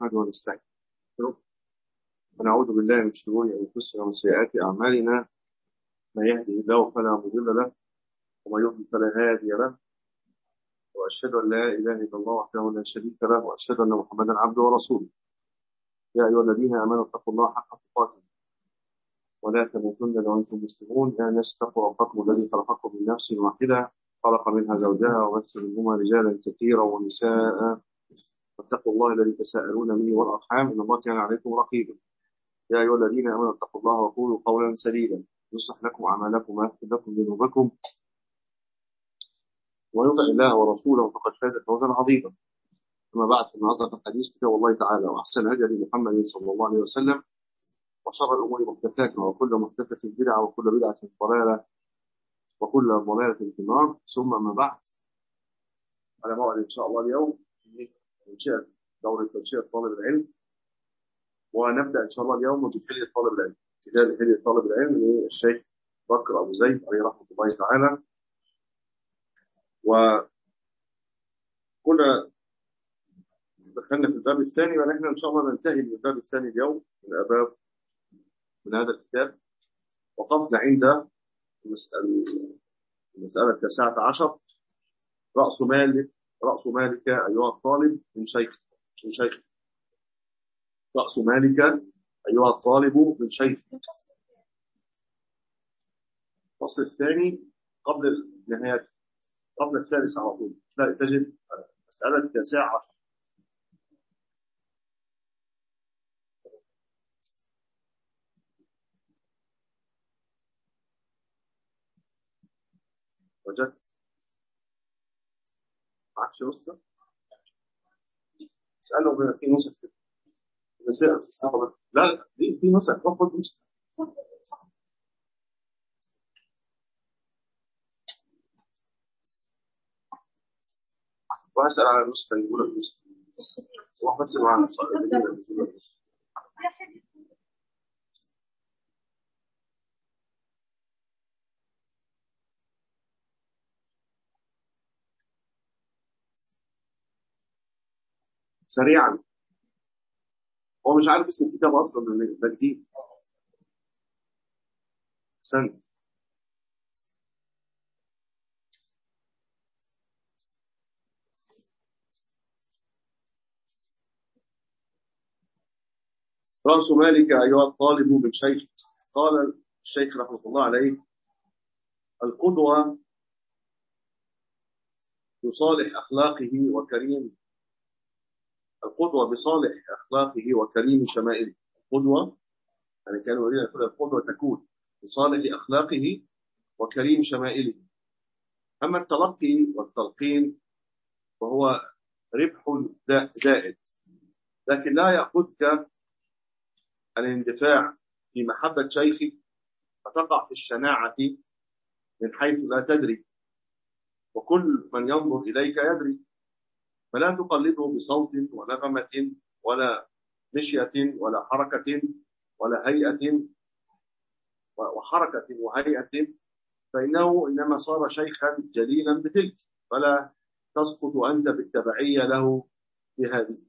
نحمده ونستعينه ونعوذ بالله من شرور أنفسنا ومن سيئات أعمالنا. من يهده الله فلا مضل له ومن يضلل فلا هادي له، وأشهد أن لا إله إلا الله وحده لا شريك له، وأشهد أن محمدا عبده ورسوله. يا أيها الذين آمنوا اتقوا الله حق تقاته ولا تموتن إلا وأنتم مسلمون. يا الناس اتقوا ربكم الذي خلقكم من نفس واحدة خلق منها زوجها وبث منهما رجالا كثيرا ونساء، واتقوا الله الذي تساءلون به والأرحام إن الله كان عليكم رقيبا. يا أيها الذين آمنوا اتقوا الله وقولوا قولا سديدا يصلح لكم أعمالكم ويغفر لكم ذنوبكم، ويطع الله ورسوله فقد فاز فوزا عظيما. أما بعد، فإن أصدق الحديث كتاب الله تعالى، وأحسن الهدي محمد صلى الله عليه وسلم، وشر الأمور محدثاتها، وكل محدثة بدعة، وكل بدعة ضلالة، وكل ضلالة في النار. ثم أما بعد، على موعد إن شاء الله اليوم تنشئة دورة تنشئة طالب العلم، ونبدأ إن شاء الله اليوم بحلية طالب العلم، كتاب حلية طالب العلم للشيخ بكر أبو زيد عليه رحمة الله تعالى. وكنا دخلنا في الباب الثاني، ونحن إن شاء الله ننتهي من الباب الثاني اليوم من الأبواب من هذا الكتاب. وقفنا عند المسألة 19: رأس مالك أيها الطالب من شيخ. رأس مالك أيها الطالب من شيخ. الفصل الثاني قبل النهاية، قبل الثالث على طول، لا تجد مسألة 19. وجدت معكش نسخة؟ اسأله في نسخ مسائل تستقبل. لا، دي في نسخ، باخد نسخة. وأسأل على النسخة، يقول لك نسخة. هو بس مع سريعا. هو مش عارف اسم الكتاب أصلا، ده جديد. سنت. رأس مالك أيها الطالب من شيخ. قال الشيخ رحمه الله عليه: القدوة بصالح أخلاقه وكريم، القدوة بصالح أخلاقه وكريم شمائله. القدوة يعني كانوا يريد أن القدوة تكون بصالح أخلاقه وكريم شمائله. أما التلقي والتلقين فهو ربح زائد، لكن لا يأخذك الاندفاع في محبة شيخك فتقع في الشناعة من حيث لا تدري، وكل من ينظر إليك يدري، فلا تقلده بصوت ونغمة ولا مشية ولا حركة ولا هيئة وحركة وهيئة، فإنه إنما صار شيخا جليلا بتلك، فلا تسقط أنت بالتبعية له بهذه.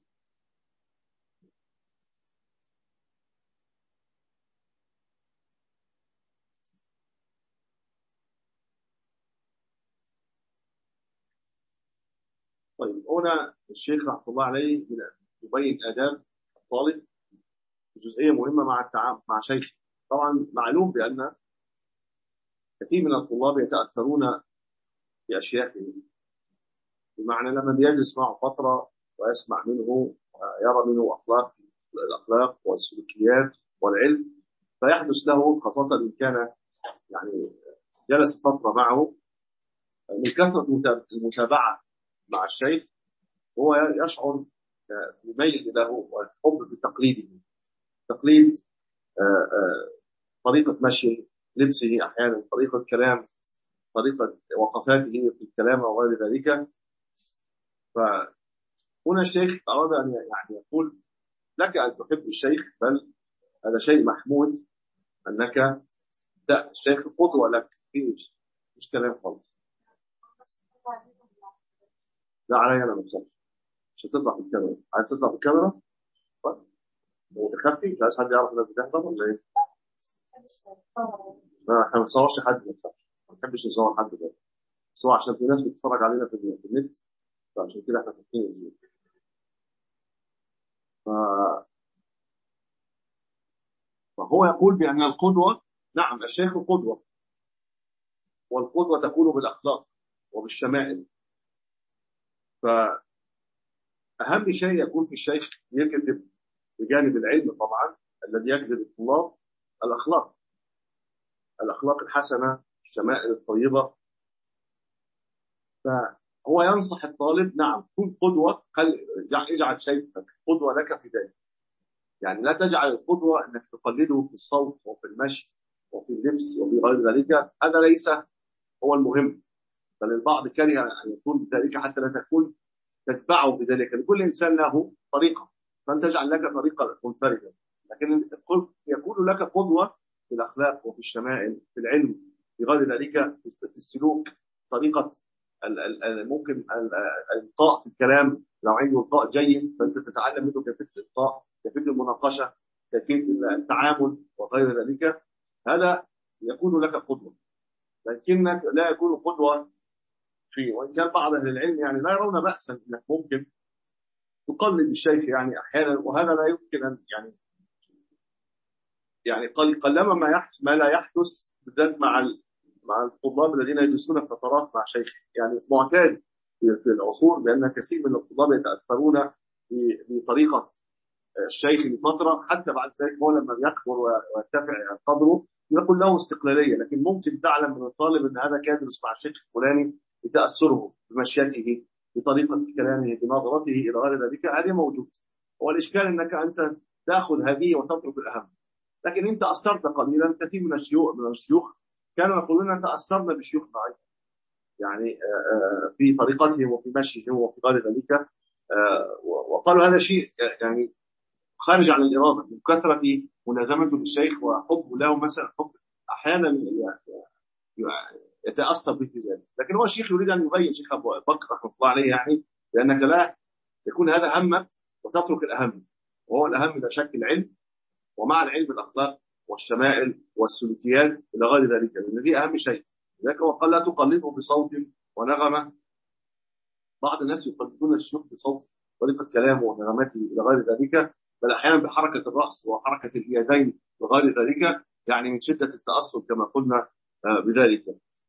طيب، هنا الشيخ رحمه الله عليه يبين آداب الطالب، جزئية مهمة مع التعامل مع شيخ. طبعا معلوم بأن كثير من الطلاب يتأثرون بأشياخهم، بمعنى لما بيجلس معه فترة ويسمع منه ويرى منه الأخلاق والسلوكيات والعلم، فيحدث له، خاصة إن كان يعني جلس فترة معه، من كثرة المتابعة مع الشيخ هو يشعر بميل له والحب في تقليده، تقليد طريقة مشيه، لبسه، أحيانا طريقة كلام، طريقة وقفاته في الكلام وغير ذلك. فهنا الشيخ أراد أن يعني يقول لك أن تحب الشيخ، بل هذا شيء محمود أنك الشيخ قدوة لك، مش كلام خالص. لا علي أنا مش هتطلع في الكاميرا. عايز تطلع في الكاميرا؟ متخفي، مش عايز حد يعرف انك بتحضر ولا ايه؟ لا احنا ما بنصورش حد، ما بنحبش نصور حد ده، بس هو عشان في ناس بتتفرج علينا في النت، فعشان كده احنا فاتحين الزوم. فهو يقول بأن القدوة، نعم الشيخ قدوة، والقدوة تكون بالأخلاق وبالشمائل. فأهم شيء يكون في الشيخ يجذب بجانب العلم طبعا الذي يجذب الطلاب الأخلاق، الأخلاق الحسنة، الشمائل الطيبة. فهو ينصح الطالب نعم كن قدوة، اجعل شيخك قدوة لك في ذلك. يعني لا تجعل القدوة أنك تقلده في الصوت وفي المشي وفي اللبس وفي غير ذلك، هذا ليس هو المهم. بل البعض كره أن يكون ذلك حتى لا تكون تتبعه بذلك. لكل إنسان له طريقة، فأنت تجعل لك طريقة منفردة، لكن يكون لك قدوة في الأخلاق وفي الشمائل، في العلم، في غير ذلك، في السلوك، طريقة ممكن الإلقاء في الكلام. لو عنده إلقاء جيد فأنت تتعلم منه كيفية الإلقاء، كيفية المناقشة، كيفية التعامل وغير ذلك. هذا يكون لك قدوة، لكنك لا يكون قدوة فيه. وإن كان بعض أهل العلم يعني لا يرون بأسا أنك ممكن تقلد الشيخ يعني أحيانا، وهذا لا يمكن أن يعني قلما ما لا يحدث، بالذات مع الطلاب الذين يجلسون فترات مع شيخ. يعني معتاد في العصور بأن كثير من الطلاب يتأثرون بطريقة الشيخ لفترة، حتى بعد ذلك هو لما يكبر ويرتفع قدره يقول له استقلالية. لكن ممكن تعلم من الطالب أن هذا كان يدرس مع الشيخ الفلاني بتأثره بمشيته، بطريقة كلامه، بنظرته إلى غير ذلك. هذه موجود. هو الإشكال أنك أنت تأخذ هذه وتترك الأهم. لكن أنت أثرت قليلا. كثير من الشيوخ كانوا يقولون أن تأثرنا بشيوخنا أيضا، يعني في طريقتهم وفي مشيهم وفي غير ذلك. وقالوا هذا شيء يعني خارج عن الإرادة، من كثرة ملازمته للشيخ وحبه له مثلا، حب أحيانا يتأثر به في ذلك. لكن هو الشيخ يريد أن يبين، شيخ أبو بكر رحمه الله عليه، يعني لأنك لا يكون هذا همك وتترك الأهم. وهو الأهم لا شك العلم، ومع العلم الأخلاق والشمائل والسلوكيات إلى غير ذلك، لأن دي أهم شيء. لذلك هو قال لا تقلده بصوت ونغمة. بعض الناس يقلدون الشيوخ بصوت طريقة كلامه ونغمته إلى غير ذلك، بل أحيانا بحركة الرأس وحركة اليدين وغير ذلك، يعني من شدة التأثر كما قلنا بذلك.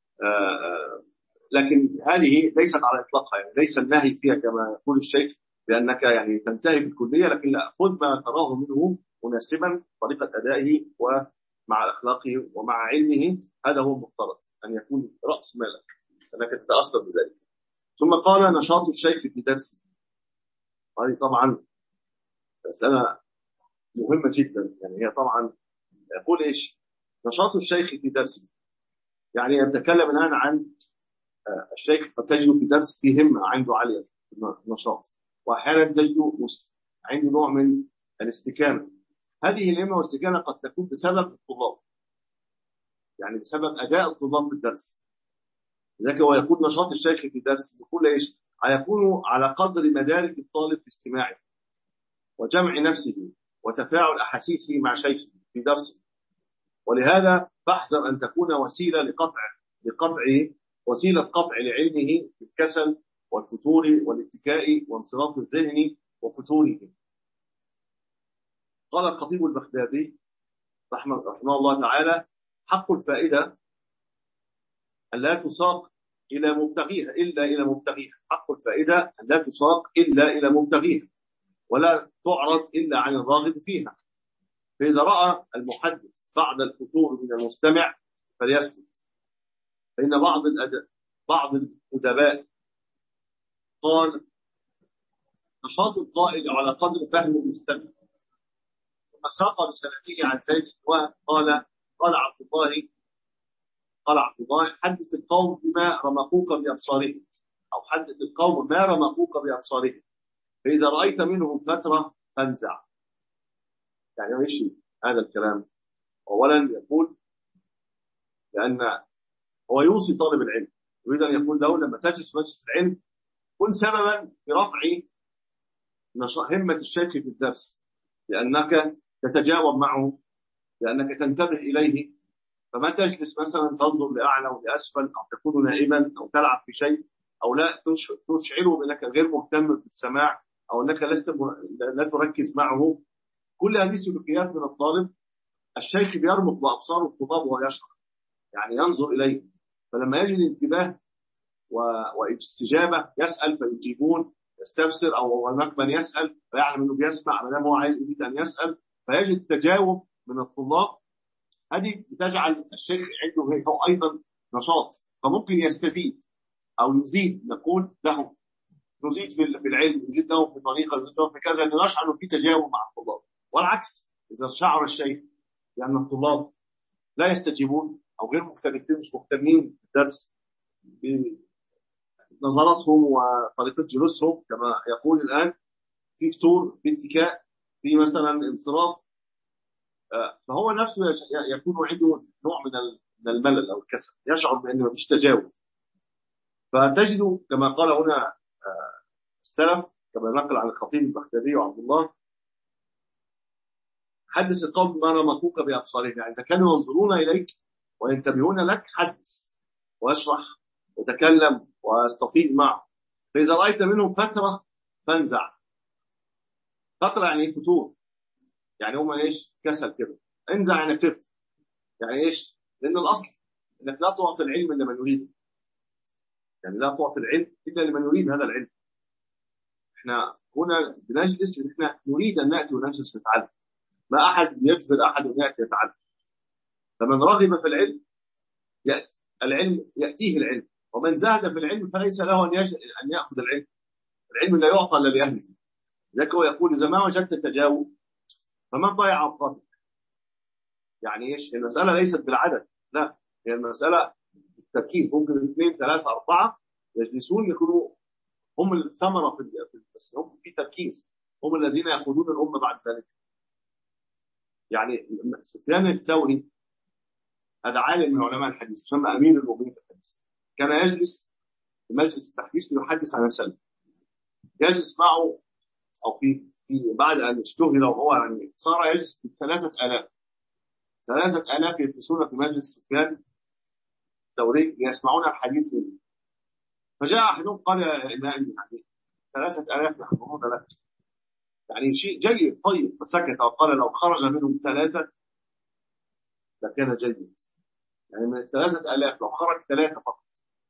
لكن هذه ليست على إطلاقها، يعني ليس النهي فيها كما يقول الشيخ بأنك يعني تنتهي بالكلية، لكن لا، خذ ما تراه منه مناسبا طريقة أدائه ومع أخلاقه ومع علمه. هذا هو المفترض أن يكون رأس مالك، أنك تتأثر بذلك. ثم قال نشاط الشيخ في درسه. هذه طبعا مسألة مهمة جدا. يعني هي طبعا يقول إيش نشاط الشيخ في درسه؟ يعني يتكلم الآن عن الشيخ، فتجد في درس فيه همة عنده عالية نشاط، وأحيانا تجد عنده نوع من الاستكانة. هذه الهمة والاستكانة قد تكون بسبب الطلاب، يعني بسبب أداء الطلاب في الدرس. لذلك هو يكون نشاط الشيخ في الدرس يقول إيش؟ هيكون على قدر مدارك الطالب في استماعه وجمع نفسه وتفاعل أحاسيسه مع شيخه في درسه. ولهذا فاحذر أن تكون وسيلة قطع لعلمه بالكسل والفتور والاتكاء وانصراف الذهن وفتوره. قال الخطيب البغدادي رحمه الله تعالى: حق الفائدة أن لا تساق إلى مبتغيها إلا إلى مبتغيها. حق الفائدة أن لا تساق إلا إلى مبتغيها، ولا تعرض إلا عن الراغب فيها. فإذا رأى المحدث بعد الفتور من المستمع فليسكت، فإن بعض الأدباء قال: نشاط القائل على قدر فهم المستمع. ثم ساق بسنده عن زيد بن وهب قال عبد الله: حدث القوم بما رمقوك بأبصارهم، أو حدث القوم ما رمقوك بأبصارهم، فإذا رأيت منهم فترة فانزع. يعني ايش هذا الكلام؟ أولا يقول لأن هو يوصي طالب العلم، يريد أن يقول له لما تجلس مجلس العلم كن سببا في رفع همة الشيخ في الدرس. لأنك تتجاوب معه، لأنك تنتبه إليه. فما تجلس مثلا تنظر لأعلى ولأسفل، أو تكون نائما، أو تلعب في شيء، أو لا تشعره بأنك غير مهتم بالسماع، أو أنك لا تركز معه. كل هذه سلوكيات من الطالب. الشيخ بيرمق بأبصار الطلاب وهو يشرح، يعني ينظر إليه، فلما يجد انتباه واستجابة يسأل فيجيبون، يستفسر، أو هناك من يسأل فيعلم أنه بيسمع ما دام هو عايز يريد أن يسأل، فيجد تجاوب من الطلاب. هذه بتجعل الشيخ عنده هو أيضا نشاط، فممكن يستزيد أو يزيد، نقول له نزيد في العلم، نزيد له في طريقة، نزيد له في كذا، لنشعر في تجاوب مع الطلاب. والعكس، إذا شعر الشيخ لأن الطلاب لا يستجيبون أو غير مختلفين، مش مهتمين بالدرس بنظراتهم وطريقة جلوسهم، كما يقول الآن، في فتور، في اتكاء، في مثلا انصراف، فهو نفسه يكون عنده نوع من الملل أو الكسل، يشعر بأنه مفيش تجاوب. فتجد كما قال هنا السلف، كما نقل عن الخطيب البغدادي وعبد الله: حدث القوم ما رمقوك بأبصارهم، يعني إذا كانوا ينظرون إليك وينتبهون لك، حدث واشرح وتكلم واستفيض معه. فإذا رأيت منهم فترة فانزع. فترة يعني فتور، يعني هم ايش؟ كسل كده. انزع يعني كف، يعني ايش؟ لأن الأصل انك لا تعطي العلم الا من يريد، يعني لا تعطي العلم الا لمن يريد هذا العلم. احنا هنا بنجلس ان احنا نريد ان ناتي ونجلس نتعلم، ما احد يجبر احد ان ياتي يتعلم. فمن رغب في العلم ياتي العلم، ياتيه العلم. ومن زهد في العلم فليس له ان ياخذ العلم. العلم لا يعطى الا لاهله. ذاك هو يقول: اذا ما وجدت تجاوب فمن ضيع اوقاتك. يعني ايش؟ المساله ليست بالعدد، لا، هي المساله بالتركيز. ممكن 2 3 4 يجلسون يكونوا هم الثمره بس هم في تركيز، هم الذين يقودون الامه بعد ذلك. يعني سفيان الثوري هذا عالم من علماء الحديث، يسمى امير المؤمنين في الحديث. كان يجلس في مجلس التحديث ليحدث عن السلف، يجلس معه، او في بعد ان اشتهر وهو يعني صار يجلس ب 3000 يجلسون في مجلس سفيان الثوري ليسمعون الحديث منه. فجاء احدهم قال: يا امام، يعني 3000 يحضرون لك، يعني شيء جيد طيب. فسكت وقال: لو خرج منهم 3 لكان جيد. يعني من 3000 لو خرج 3 فقط،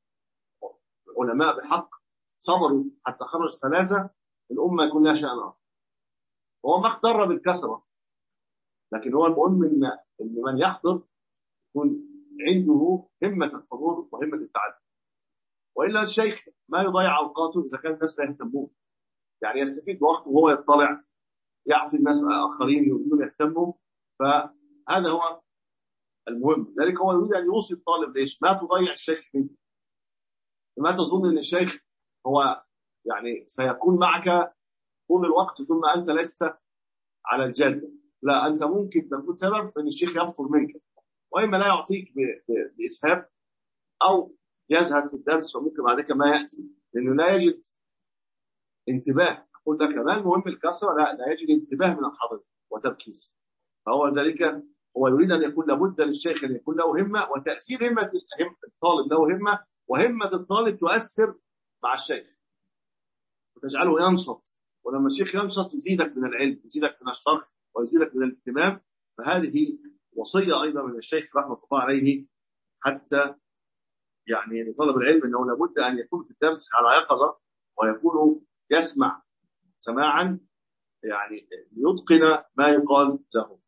علماء بحق صبروا حتى خرج 3، الامه يكون لها شان اخر. وهو ما اختار بالكثره، لكن هو المهم ان من يحضر يكون عنده همه الحضور وهمه التعلم. والا الشيخ ما يضيع اوقاته اذا كان الناس لا يهتمون، يعني يستفيد بوقته وهو يطلع، يعطي الناس اخرين يريدون يهتموا. فهذا هو المهم. ذلك هو يريد ان يوصي الطالب: ليش ما تضيع الشيخ منك؟ ما تظن ان الشيخ هو يعني سيكون معك طول الوقت ثم انت لست على الجاده. لا، انت ممكن تكون سبب في ان الشيخ يفطر منك، واما لا يعطيك باسهاب، او يزهد في الدرس، وممكن بعد كده ما ياتي لانه لا يجد انتباه. اقول لك كمان مهم الكسره، لا يجد انتباه من الحاضر وتركيز. فهو ذلك هو يريد ان يكون لابد للشيخ ان يكون له همه، وتاثير همه الطالب له همه، وهمه الطالب تؤثر مع الشيخ وتجعله ينشط. ولما الشيخ ينشط يزيدك من العلم، يزيدك من الشرح، ويزيدك من الاهتمام. فهذه وصيه ايضا من الشيخ رحمه الله عليه، حتى يعني لطلب العلم انه لابد ان يكون في الدرس على يقظه، ويكون يسمع سماعا يعني ليتقن ما يقال له.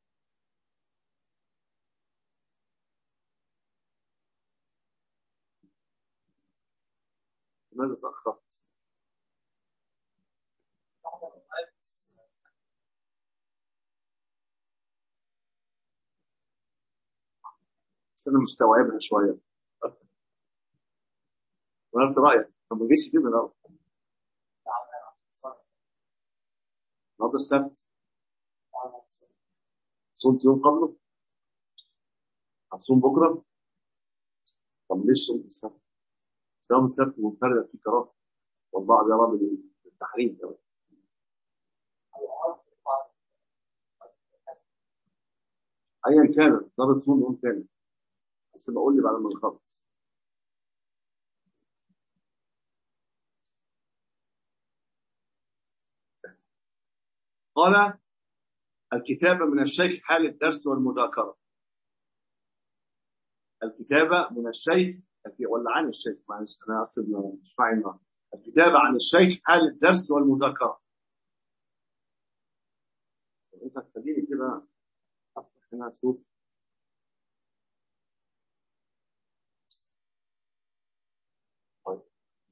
لماذا تاخرت؟ بس انا مستوعبها شويه. ولا رايك؟ طب ما جيش كده النهارده؟ النهارده السبت، صمت يوم قبله، هتصوم بكره؟ طب ليش صمت السبت؟ صيام السبت منفرد فيه كراهه، والبعض يرى بالتحريم كمان. ايا كان ضابط صون يوم تاني، بس بقول لي بعد ما نخلص. قال الكتابة من الشيخ حال الدرس والمذاكرة. الكتابة من الشيخ ولا عن الشيخ، معلش أنا أصلا مش فاهم النهارده. الكتابة عن الشيخ حال الدرس والمذاكرة. أنت تخليني كده أفتح هنا أشوف. طيب.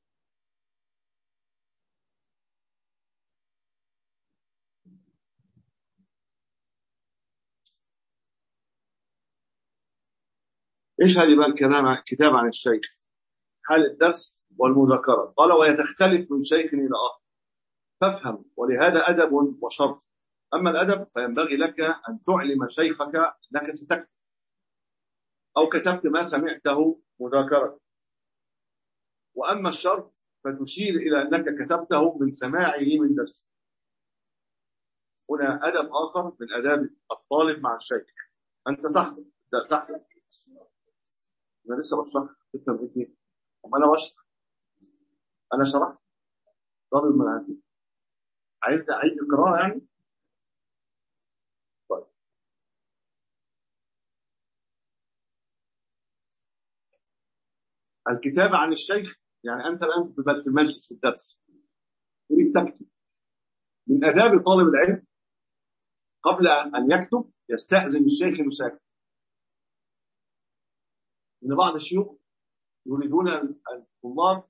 إيش هذه بقى الكتابة عن الشيخ حال الدرس والمذاكرة؟ قال ويتختلف من شيخ إلى آخر فافهم، ولهذا أدب وشرط. أما الأدب فينبغي لك أن تعلم شيخك أنك ستكتب أو كتبت ما سمعته مذاكرة. وأما الشرط فتشير إلى أنك كتبته من سماعه من درسه. هنا أدب آخر من آداب الطالب مع الشيخ، أنت تحضر. أنا لسه بشرح تفهم إيه؟ أما أنا بشرح، أنا شرحت ضرب المناهج. عايز أعيد القراءة يعني؟ طيب. الكتابة عن الشيخ يعني أنت الآن في المجلس في الدرس تريد تكتب. من آداب طالب العلم قبل أن يكتب يستأذن الشيخ المساكن. إن بعض الشيوخ يريدون الطلاب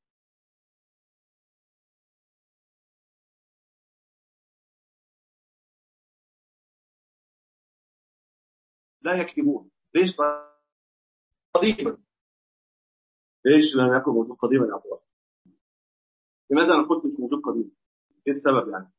لا يكتبون. ليش قديما؟ ليش لم يكن موجود قديما يا عبد الله؟ لماذا انا قلت مش موجود قديما؟ ايه السبب يعني؟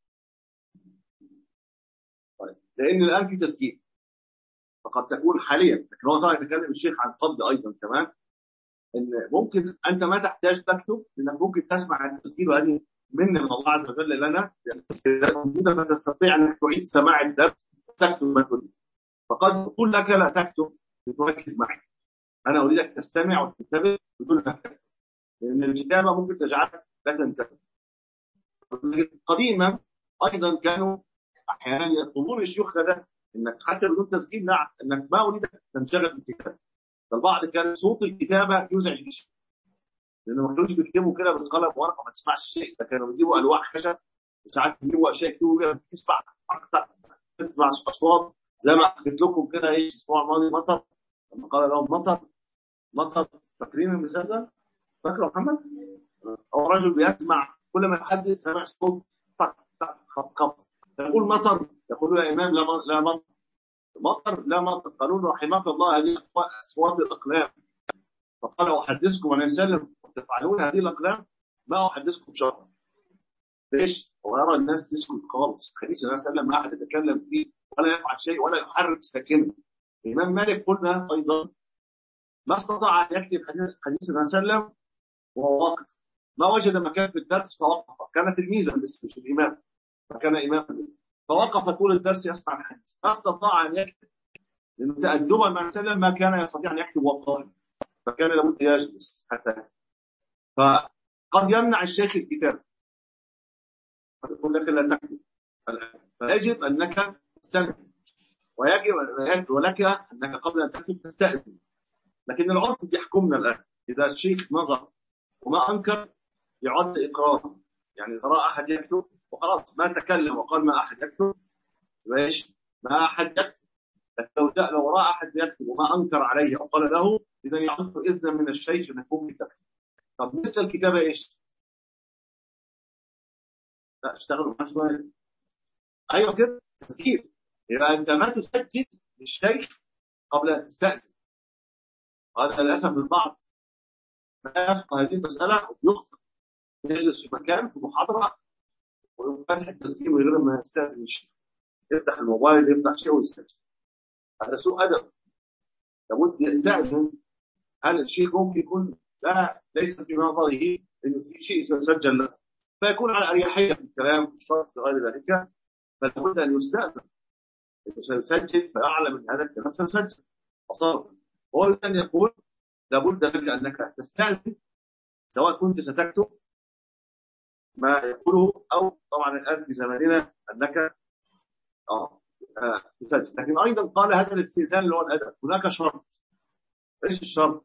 طيب. لان الان في تسجيل، فقد تكون حاليا، لكن هو طبعا يتكلم الشيخ عن قبل ايضا كمان، ان ممكن انت ما تحتاج تكتب، لانك ممكن تسمع التسجيل، وهذه منه من الله عز وجل لنا، ما تستطيع ان تعيد سماع الدرس وتكتب ما تريد. فقد اقول لك لا تكتب لتركز معي، انا اريدك تستمع وتنتبه بدون ان تكتب، لان الكتابه ممكن تجعلك لا تنتبه. قديما ايضا كانوا احيانا يطلبون الشيوخ كذا، انك حتى بدون تسجيل نعم، انك ما اريدك تنشغل بالكتابه. فالبعض كان صوت الكتابه يزعج الشيخ، لانه ما كانوش بيكتبوا كده بالقلم ورقه ما تسمعش الشيء، ده كانوا بيجيبوا الواح خشب وساعات بيجيبوا اشياء يكتبوا بيها تسمع اصوات، زي ما حكيت لكم كده ايه الاسبوع الماضي مطر، لما قال لهم مطر مطر. فاكرين المثال ده؟ فاكره محمد؟ هو رجل بيسمع كل ما يحدث سمع صوت طق طق خط خط، يقول مطر، يقول يا امام لا مطر، مطر لا مطر. قالوا له رحمك الله هذه اصوات الاقلام. فقال احدثكم عن سلم وتفعلون هذه الاقلام ما احدثكم شرا. ليش؟ هو يرى الناس تسكت خالص، حديث النبي صلى الله عليه وسلم ما احد يتكلم فيه ولا يفعل شيء ولا يحرك ساكنا. الامام مالك قلنا ايضا ما استطاع ان يكتب حديث النبي صلى الله عليه وسلم وهو واقف، ما وجد مكان في الدرس فوقف، كان تلميذا مش الامام، فكان اماما، فوقف طول الدرس يسمع الحديث، ما استطاع ان يكتب، لانه تادبا مع سلم ما كان يستطيع ان يكتب وقائم، فكان لابد يجلس حتى. فقد يمنع الشيخ الكتاب، يقول لك لا تكتب، فيجب انك تستمع، ويجب ولك انك قبل ان تكتب تستاذن. لكن العرف بيحكمنا الان، اذا الشيخ نظر وما انكر يعد اقرارا، يعني اذا راى احد يكتب وخلاص ما تكلم وقال ما احد يكتب، ايش؟ ما احد يكتب. لكن لو راى احد يكتب وما انكر عليه او قال له، اذا يعد اذنا من الشيخ ان يكون كتاب. طب مثل الكتابه ايش؟ لا اشتغلوا معاه شويه. ايوه كده تسجيل، يبقى انت ما تسجل للشيخ قبل ان تستاذن. هذا للاسف البعض ما يفقه هذه المساله ويخطئ، يجلس في مكان في محاضره ويفتح التسجيل من غير ما يستاذن الشيخ، يفتح الموبايل يفتح شيء ويسجل. هذا سوء ادب، لابد يستاذن. هل الشيخ ممكن يكون لا ليس في نظره انه في شيء سيسجل له، فيكون على اريحيه في الكلام في الشرح غير ذلك، فلابد ان يستاذن. سيسجل فيعلم ان هذا الكلام سيسجل اصلا. هو الان يقول لابد لك انك تستاذن، سواء كنت ستكتب ما يقوله او طبعا الان في زماننا انك تسجل. لكن ايضا قال هذا الاستئذان اللي هو الادب هناك شرط. ايش الشرط؟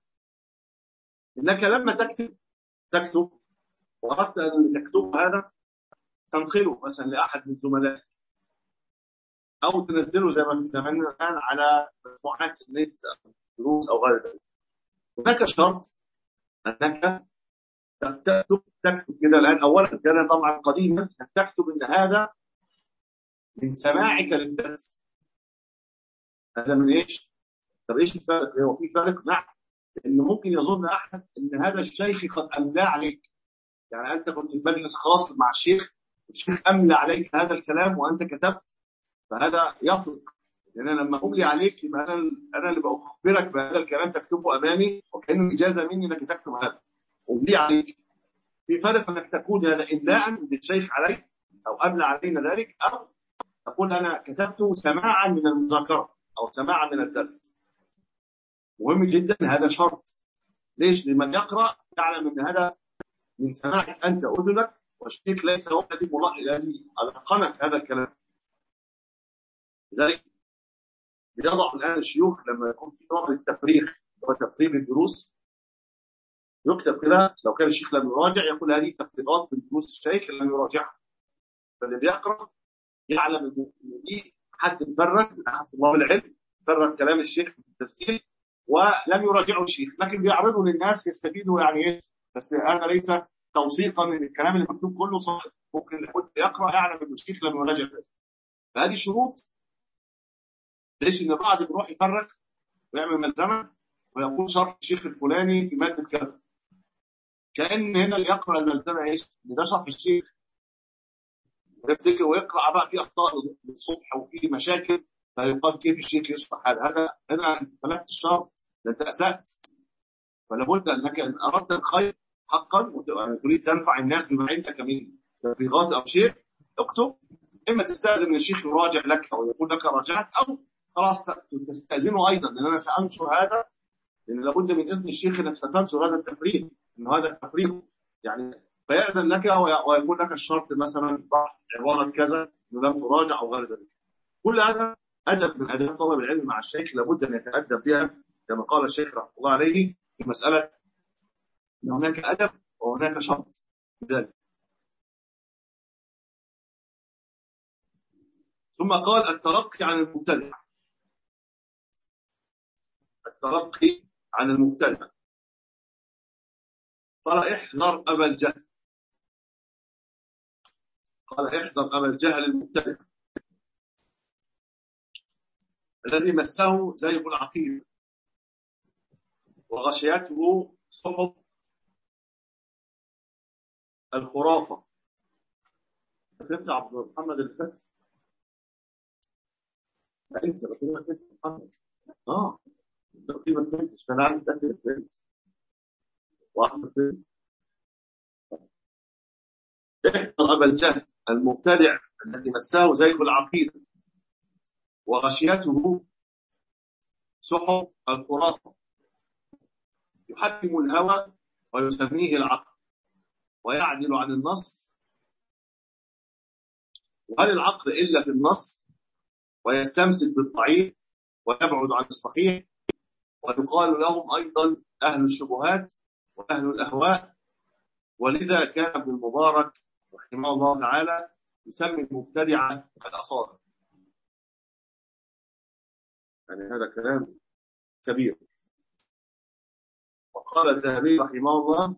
انك لما تكتب واردت ان تكتب هذا تنقله مثلا لاحد من زملائك او تنزله زي ما في زماننا الان على مجموعات النت او دروس او غير ذلك. هناك شرط انك تكتب كده الان. اولا كان طبعا قديما تكتب ان هذا من سماعك للدرس. هذا من ايش؟ طب ايش الفرق؟ هو في فرق؟ نعم. لانه ممكن يظن احد ان هذا الشيخ قد املى عليك. يعني انت كنت في مجلس خاص مع الشيخ والشيخ املى عليك هذا الكلام وانت كتبت، فهذا يفرق. لان انا لما املي عليك يبقى انا اللي بخبرك بهذا الكلام تكتبه امامي وكانه اجازه مني انك تكتب هذا. املي عليك. في فرق انك تكون هذا املاء للشيخ عليك او املى علينا ذلك، او تقول انا كتبته سماعا من المذاكره او سماعا من الدرس. مهم جدا هذا شرط. ليش؟ لمن يقرا يعلم ان هذا من سماعك انت اذنك، والشيخ ليس هو الذي القنك هذا الكلام. لذلك بيضع الان الشيوخ لما يكون في نوع من التفريغ وتفريغ الدروس يكتب كده. لو كان الشيخ لم يراجع يقول هذه تفريغات من دروس الشيخ لم يراجعها. فاللي بيقرا يعلم ان دي حد مفرغ من احد طلاب العلم فرغ كلام الشيخ في التسجيل ولم يراجعه الشيخ، لكن بيعرضه للناس يستفيدوا يعني ايه. بس هذا ليس توثيقا ان الكلام اللي مكتوب كله صح. ممكن لابد يقرا يعلم ان الشيخ لم يراجع ذلك. فهذه شروط. ليش؟ ان بعض بيروح يفرغ ويعمل ملزمه ويقول شرح الشيخ الفلاني في ماده كذا، كان هنا اللي يقرا الملزمه ايش؟ ده شرح الشيخ، ويفتكر ويقرا بقى في اخطاء للصبح وفي مشاكل، فيقال كيف الشيخ يشرح هذا. هنا انت خلفت الشرط، ده انت اسات. فلا بد انك ان اردت الخير حقا وتريد تنفع الناس بما عندك من تفريغات او شيء، اكتب. اما تستاذن من الشيخ يراجع لك او يقول لك راجعت، او خلاص تستاذنه ايضا ان انا سانشر هذا، لان لابد من اذن الشيخ انك ستنشر هذا التفريغ، انه هذا التفريغ يعني. فيأذن لك ويقول لك الشرط مثلا عباره كذا انه لم تراجع او غير ذلك. كل هذا ادب من اداب طلب العلم مع الشيخ لابد ان يتادب بها، كما قال الشيخ رحمه الله عليه في مساله ان هناك ادب وهناك شرط ذلك. ثم قال الترقي عن المبتدع. الترقي عن المبتدع قال احذر ابا الجهل. قال احذر ابا الجهل المبتدع الذي مسه زيغ العقيده وغشيته صحب الخرافه. فهمت عبد محمد اللي فات؟ انت بتقول فهمت محمد؟ انت ما فهمتش، فانا عايز اتاكد فهمت. واحمد فهمت. احذر ابا الجهل المبتدع الذي مسه زيغ العقيده وغشيته سحب الخرافه، يحكم الهوى ويسميه العقل ويعدل عن النص، وهل العقل الا في النص، ويستمسك بالضعيف ويبعد عن الصحيح. ويقال لهم ايضا اهل الشبهات واهل الاهواء. ولذا كان ابن المبارك رحمه الله تعالى يسمي المبتدعه الاصابع. يعني هذا كلام كبير. وقال الذهبي رحمه الله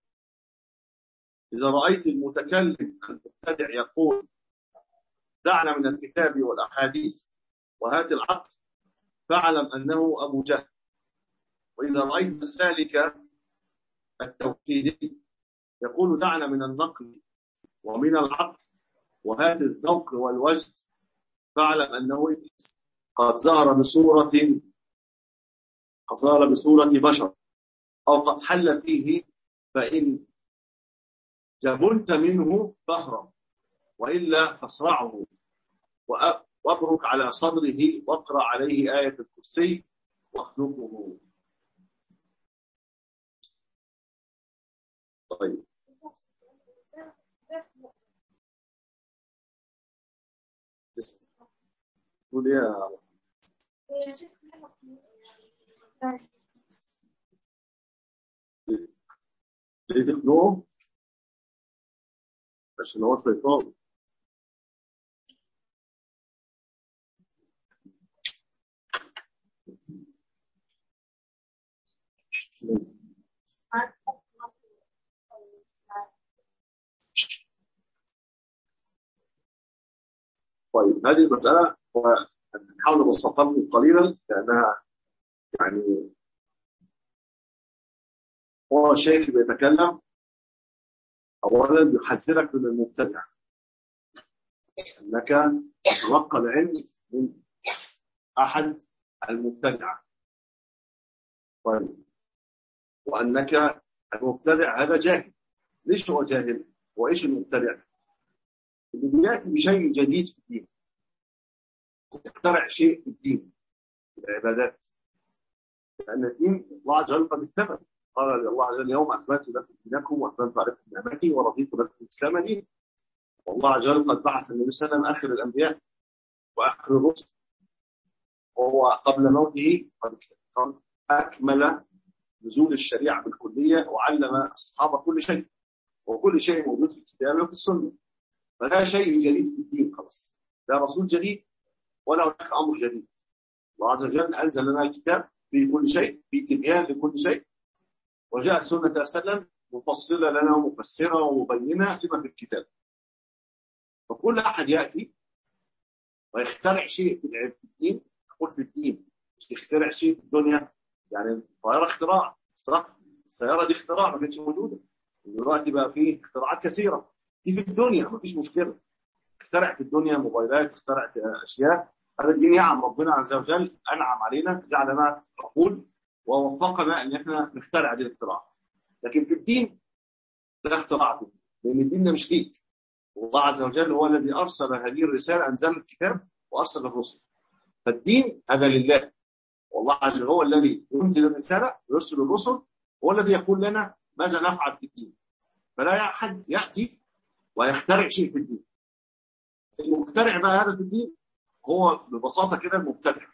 اذا رايت المتكلم المبتدع يقول دعنا من الكتاب والاحاديث وهات العقل فاعلم انه ابو جهل. واذا رايت السالك التوحيدي يقول دعنا من النقل ومن العقل وهات الذوق والوجد فاعلم انه ابليس قد ظهر بصوره بشر او قد حل فيه، فان جبنت منه فاهرب والا فاصرعه وابرك على صدره واقرأ عليه آية الكرسي واخلقه. طيب تقول يا ليه تخنقه؟ عشان هو شيطان. طيب هذه المسألة نحاول نبسطها لكم قليلا لأنها يعني هو الشيخ بيتكلم أولا بيحذرك من المبتدع أنك تتلقى العلم من أحد المبتدع. طيب وأنك المبتدع هذا جاهل. ليش هو جاهل؟ وإيش المبتدع؟ اللي بيأتي بشيء جديد في الدين، يخترع شيء في الدين، في العبادات، لأن الدين الله عز وجل قد اكتمل. قال الله عز وجل اليوم أكملت لكم دينكم وأتممت عليكم نعمتي ورضيت لكم الإسلام دينا. والله عز وجل قد بعث النبي صلى الله عليه وسلم آخر الأنبياء وآخر الرسل، وهو قبل موته قد أكمل نزول الشريعة بالكلية وعلم أصحاب كل شيء، وكل شيء موجود في الكتاب وفي السنة. فلا شيء جديد في الدين خلاص، لا رسول جديد ولا هناك أمر جديد. الله عز وجل أنزل لنا الكتاب في كل شيء، في تبيان لكل شيء، وجاء السنة صلى الله عليه وسلم مفصلة لنا ومفسرة ومبينة لما في الكتاب. فكل أحد يأتي ويخترع شيء في الدين، أقول في الدين مش يخترع شيء في الدنيا. يعني الطائرة اختراع، السيارة دي اختراع ما كانتش موجودة، دلوقتي بقى فيه اختراعات كثيرة دي في الدنيا ما فيش مشكلة. اخترع في الدنيا موبايلات، اخترع في أشياء. هذا دي نعم ربنا عز وجل أنعم علينا، جعلنا عقول ووفقنا أن احنا نخترع هذه الاختراعات. لكن في الدين لا اختراع فيه، لأن الدين ده مش ليك. والله عز وجل هو الذي أرسل هذه الرسالة، أنزل الكتاب وأرسل الرسل. فالدين هذا لله، والله عز وجل هو الذي ينزل الرسالة ويرسل الرسل، هو الذي يقول لنا ماذا نفعل في الدين. فلا أحد يأتي ويخترع شيء في الدين. المخترع بقى هذا في الدين هو ببساطة كده المبتدع.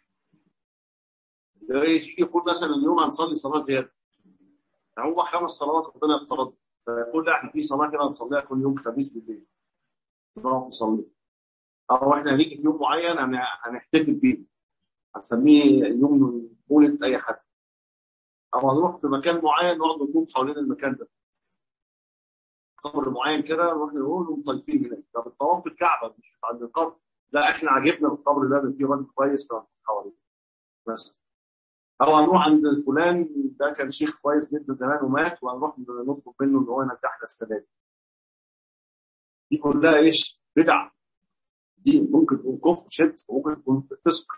يجي يقول مثلا اليوم هنصلي صلاة زيادة، هو 5 صلوات ربنا افترض، فيقول لا احنا في صلاة كده هنصليها كل يوم خميس بالليل نروح نصلي، أو احنا هنيجي في يوم معين هنحتفل بيه، هنسميه يوم مولد أي حد، أو هنروح في مكان معين نقعد نطوف حوالين المكان ده، قبر معين كده نروح نقول ومطيفين هناك. طب الطواف في الكعبة مش عند القبر، لا احنا عجبنا القبر ده فيه راجل كويس فنطوف حواليه بس. أو هنروح عند فلان ده كان شيخ كويس جدا زمان ومات، وهنروح نطلب منه إن هو ينجحنا السنة دي. دي كلها إيش؟ بدع. دي ممكن تكون كفر شرك وممكن تكون فسق.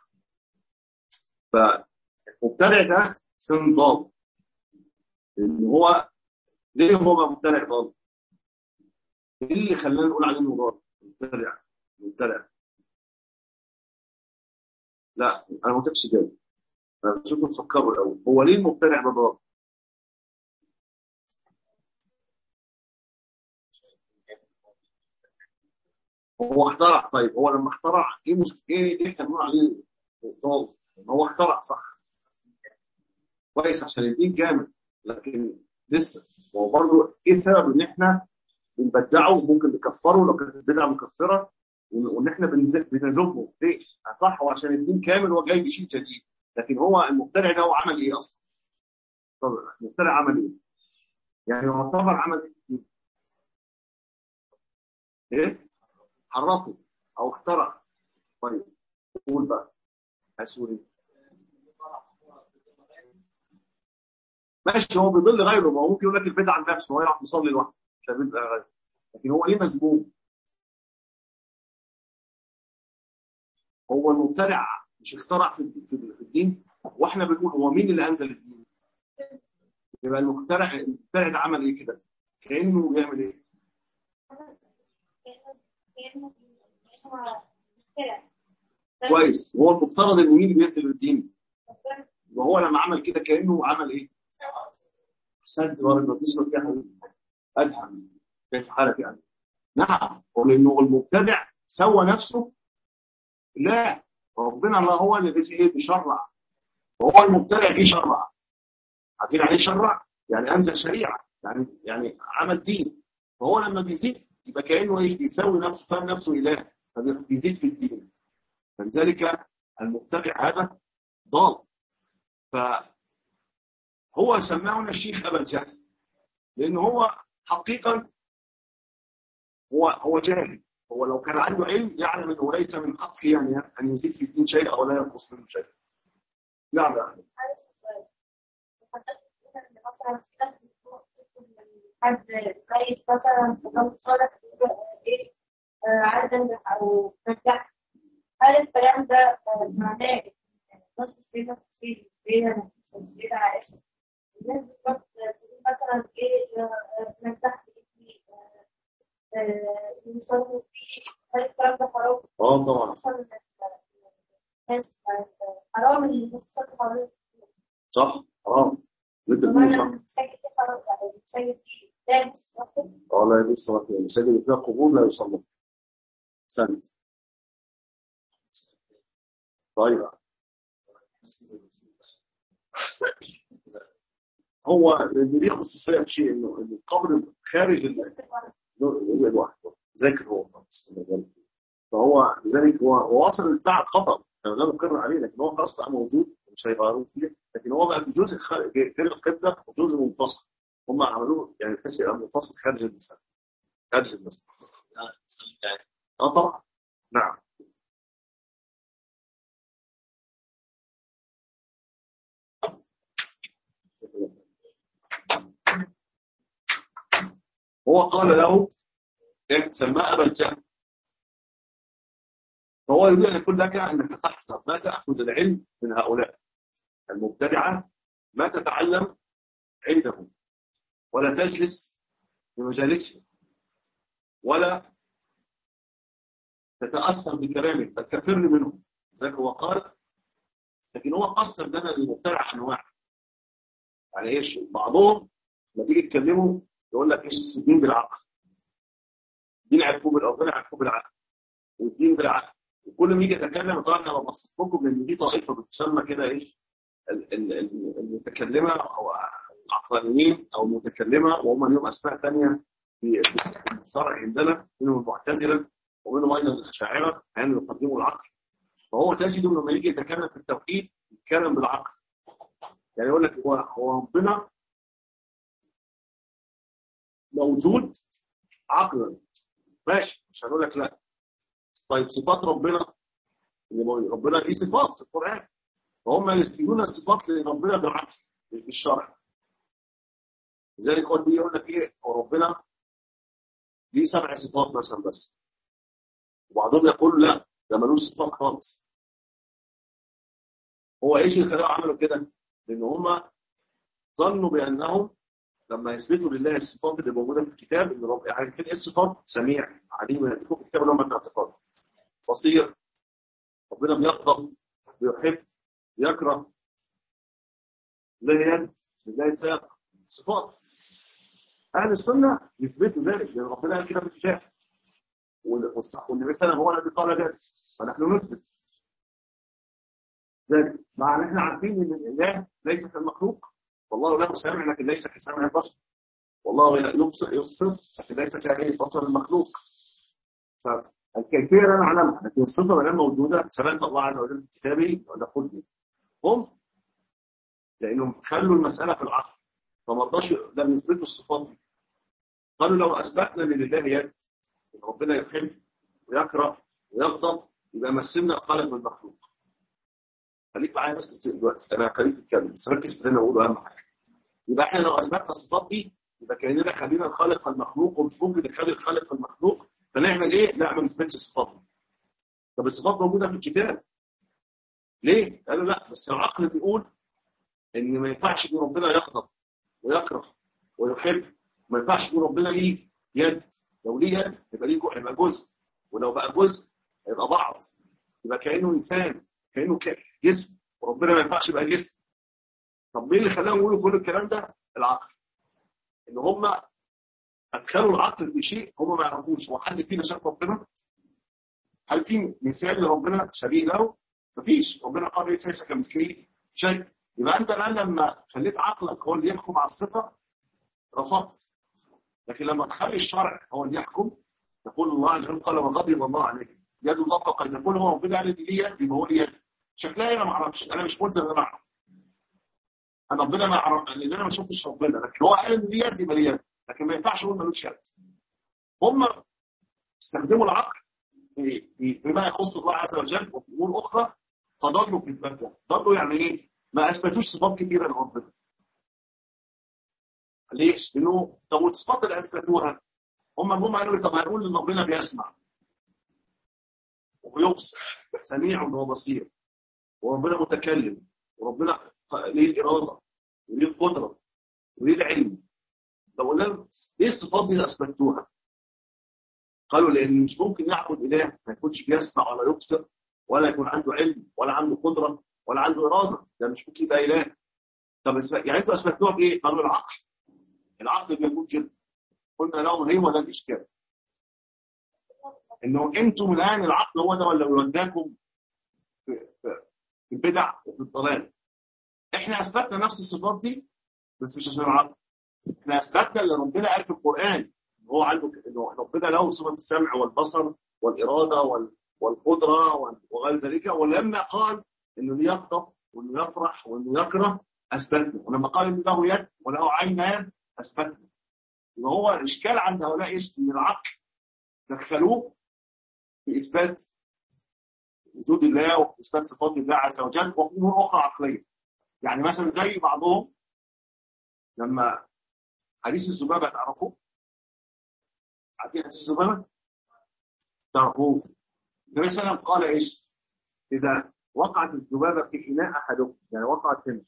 فالمبتدع ده سن ضال. لأن هو ليه هو مبتدع ضال؟ إيه اللي خلانا نقول عليه إنه ضال؟ مبتدع. لا أنا ما قلتش كده، أنا بشوفكم تفكروا الأول هو ليه المبتدع ده ضال؟ هو اخترع. طيب هو لما اخترع ايه مشكله؟ ايه ليه احنا بنقول عليه ضال؟ هو اخترع صح كويس عشان الدين كامل، لكن لسه هو برضه ايه السبب ان احنا بنبدعه وممكن نكفره لو كانت البدعه مكفره، وان احنا بنذمه ليش؟ صح هو عشان الدين كامل هو جاي بشيء جديد، لكن هو المبتدع ده هو عمل ايه اصلا؟ طب المبتدع عمل ايه؟ يعني هو يعتبر عمل ايه؟ حرفه او اخترع. طيب قول بقى اسوري. ماشي هو بيضل غيره، ما هو ممكن يقول لك البدع عن نفسه هو يعرف يصلي لوحده عشان يبقى غيره، لكن هو ليه مذموم؟ هو المبتدع مش اخترع في الدين، واحنا بنقول هو مين اللي انزل الدين؟ يبقى المبتدع ده عمل ايه كده؟ كانه بيعمل ايه؟ كويس. هو المفترض ان مين بينزل الدين؟ وهو لما عمل كده كانه عمل ايه؟ احسنت بارك الله فيك يا حبيبي. افهم كيف حالك يعني؟ نعم، ولانه المبتدع سوى نفسه. لا، ربنا الله هو اللي بيشرع، وهو المبتدع جه شرع. عارفين يعني ايه شرع؟ يعني انزل شريعه، يعني عمل دين. فهو لما بيزيد يبقى كانه ايه؟ بيسوي نفسه، فاهم نفسه اله، فبيزيد في الدين. فلذلك المبتدع هذا ضال. فهو سماه الشيخ ابا الجهل، لان هو حقيقه هو جاهل. هو لو كان عنده علم يعلم انه ليس من حقه يعني ان يزيد في الدين شيء او لا ينقص منه شيء. نعم يا اخي. مثلا في ناس بتروح تطلب من حد ميت مثلا تكون صالح ايه، عايز انجح او نجح. هل الكلام ده معناه ان الناس مش فيها تفصيل، فيها فيها عائشة؟ الناس بتروح تقول مثلا ايه، نجحت ابني يصلوا فيه. هل الكلام ده حرام؟ طبعا مثلا الناس حرام ان الناس تصلي حرام. صح، حرام. لا يجوز صلاة في المساجد اللي فيها قبور، لا يصلى سنة. طيب، هو اللي ليه خصوصية في شيء انه القبر خارج الواحد ذاكر هو خالص. فهو لذلك هو اصلا البتاع خطأ، انا لا نقر عليه، لكن هو خلاص بقى موجود مش هيغيروه فيه. لكن هو بقى بجزء غير القبلة وجزء منفصل. هم عملوه يعني بحيث يبقى منفصل خارج المسجد، خارج المسجد. طبعا. نعم. هو قال له سماه ابا الجهل. فهو يريد ان يقول لك انك تحذر ما تاخذ العلم من هؤلاء المبتدعه، ما تتعلم عندهم، ولا تجلس في مجالسهم، ولا تتاثر بكلامه، بل تفر منهم. ذلك هو قال. لكن هو قسم لنا المبتدع انواع. يعني ايش؟ بعضهم لما تيجي تكلمه يقول لك ايش؟ الدين بالعقل، الدين عرفوه بالربنا، عرفوه بالعقل، والدين بالعقل. وكل ما يجي يتكلم طبعا انا ببسط لكم ان دي طائفه بتسمى كده ايش؟ المتكلمه او العقلانيين او المتكلمه، وهم لهم اسماء ثانيه في الشرع عندنا، منهم المعتزله ومنهم ايضا الاشاعره، يعني يقدموا العقل. فهو تجد لما يجي يتكلم في التوحيد يتكلم بالعقل. يعني يقول لك هو ربنا موجود عقلا، ماشي، مش هنقول لك لا. طيب صفات ربنا، ربنا ليه صفات في القران، فهم يثبتون الصفات لربنا بالعقل مش بالشرع. لذلك هو يقول لك ايه؟ ربنا ليه 7 صفات مثلا بس، وبعضهم يقول لا ده ملوش صفات خالص. هو ايش اللي خلاهم عملوا كده؟ لان هم ظنوا بانهم لما يثبتوا لله الصفات اللي موجوده في الكتاب، ان رب عارفين ايه الصفات؟ سميع، عليم، يكتبوا في الكتاب اللي هم الاعتقاد، بصير، ربنا بيغضب، بيحب، يكره، له يد، لله ساق، صفات. اهل السنه يثبتوا ذلك لان ربنا قال كده في الكتاب، والنبي صلى الله عليه وسلم هو الذي قال ذلك، فنحن نثبت ذلك. مع ان احنا عارفين ان الاله ليس كالمخلوق، والله له سامع لكن ليس كسامع البشر، والله يبصر لكن ليس كبصر المخلوق. فالكيفيه لا نعلمها، لكن الصفه ما دام موجوده ثبت الله عز وجل في كتابه ونقول به. هم لانهم خلوا المساله في العقل، فما رضاش لم يثبتوا الصفات دي. قالوا لو اثبتنا لله يد، ربنا يحب ويكره ويغضب، يبقى مثلنا خالق من المخلوق. خليك معايا بس دلوقتي، انا خليك تتكلم بس ركز في اللي انا بقوله، اهم حاجه. يبقى احنا لو اثبتنا الصفات دي يبقى كاننا خلينا الخالق المخلوق، ومش ممكن نخلي الخالق المخلوق، فنعمل ايه؟ لا، ما نثبتش الصفات دي. طب الصفات موجوده في الكتاب ليه؟ قالوا لا، بس العقل بيقول ان ما ينفعش ان ربنا يغضب ويكره ويحب، ما ينفعش ان ربنا ليه يد. لو ليه يد يبقى ليه يبقى جزء، ولو بقى جزء يبقى بعض. يبقى كانه انسان، كانه جسم، وربنا ما ينفعش يبقى جسم. طب مين اللي خلاهم يقولوا كل الكلام ده؟ العقل. ان هم ادخلوا العقل في شيء هم ما يعرفوش. هو حد فينا شاف ربنا؟ هل في مثال لربنا شبيه له؟ مفيش. ربنا قال ليس كمثله شيء. يبقى انت الان لما خليت عقلك هو اللي يحكم على الصفه رفضت. لكن لما تخلي الشرع هو اللي يحكم، يقول الله عز وجل قال وغضب الله عليه يد الله فوق ايديه. يقول هو ربنا قال دي يد، يبقى هو لي يد. شكلها انا ما اعرفش، انا مش ملزم ان انا اعرف. انا ربنا ما اعرف لان انا ما شفتش ربنا، لكن هو قال ان لي يد يبقى لي يد. لكن ما ينفعش اقول ملوش يد. هم استخدموا العقل فيما يخص الله عز وجل وفي امور اخرى، فضلوا في الباب. ضلوا يعني ايه؟ ما اثبتوش صفات كثيره لربنا. ليش؟ لانه طب والصفات اللي اثبتوها هم قالوا طب هنقول ان ربنا بيسمع ويبصر، سميع وبصير، وربنا متكلم، وربنا ليه الاراده وليه القدره وليه العلم. طب قلنا لهم ايه الصفات دي اللي اثبتوها؟ قالوا لان مش ممكن نعبد اله ما يكونش بيسمع ولا يبصر ولا يكون عنده علم ولا عنده قدره ولا عنده اراده. ده مش ممكن يبقى اله. طب يعني انتوا اثبتوها بايه؟ قالوا العقل. العقل بيقول كده. قلنا لهم هي وده الاشكال، انه انتم الان العقل هو ده ولا يوداكم في البدع وفي الضلال. احنا اثبتنا نفس الصفات دي بس مش عشان العقل. احنا اثبتنا اللي ربنا قال في القران هو عنده، انه ربنا له صفه السمع والبصر والاراده والقدره وغير ذلك. ولما قال انه يغضب وانه يفرح وانه يكره اثبتنا. ولما قال انه له يد وله عينان اثبتنا. يبقى هو الاشكال عند هؤلاء ايش؟ ان العقل دخلوه في اثبات وجود الله واثبات صفات الله عز وجل وفي امور اخرى عقليه. يعني مثلا زي بعضهم لما حديث الذبابه تعرفوه؟ عارفين حديث الذبابه؟ تعرفوه؟ النبي صلى الله عليه وسلم قال ايش؟ اذا وقعت الذبابه في اناء احدكم، يعني وقعت هنا،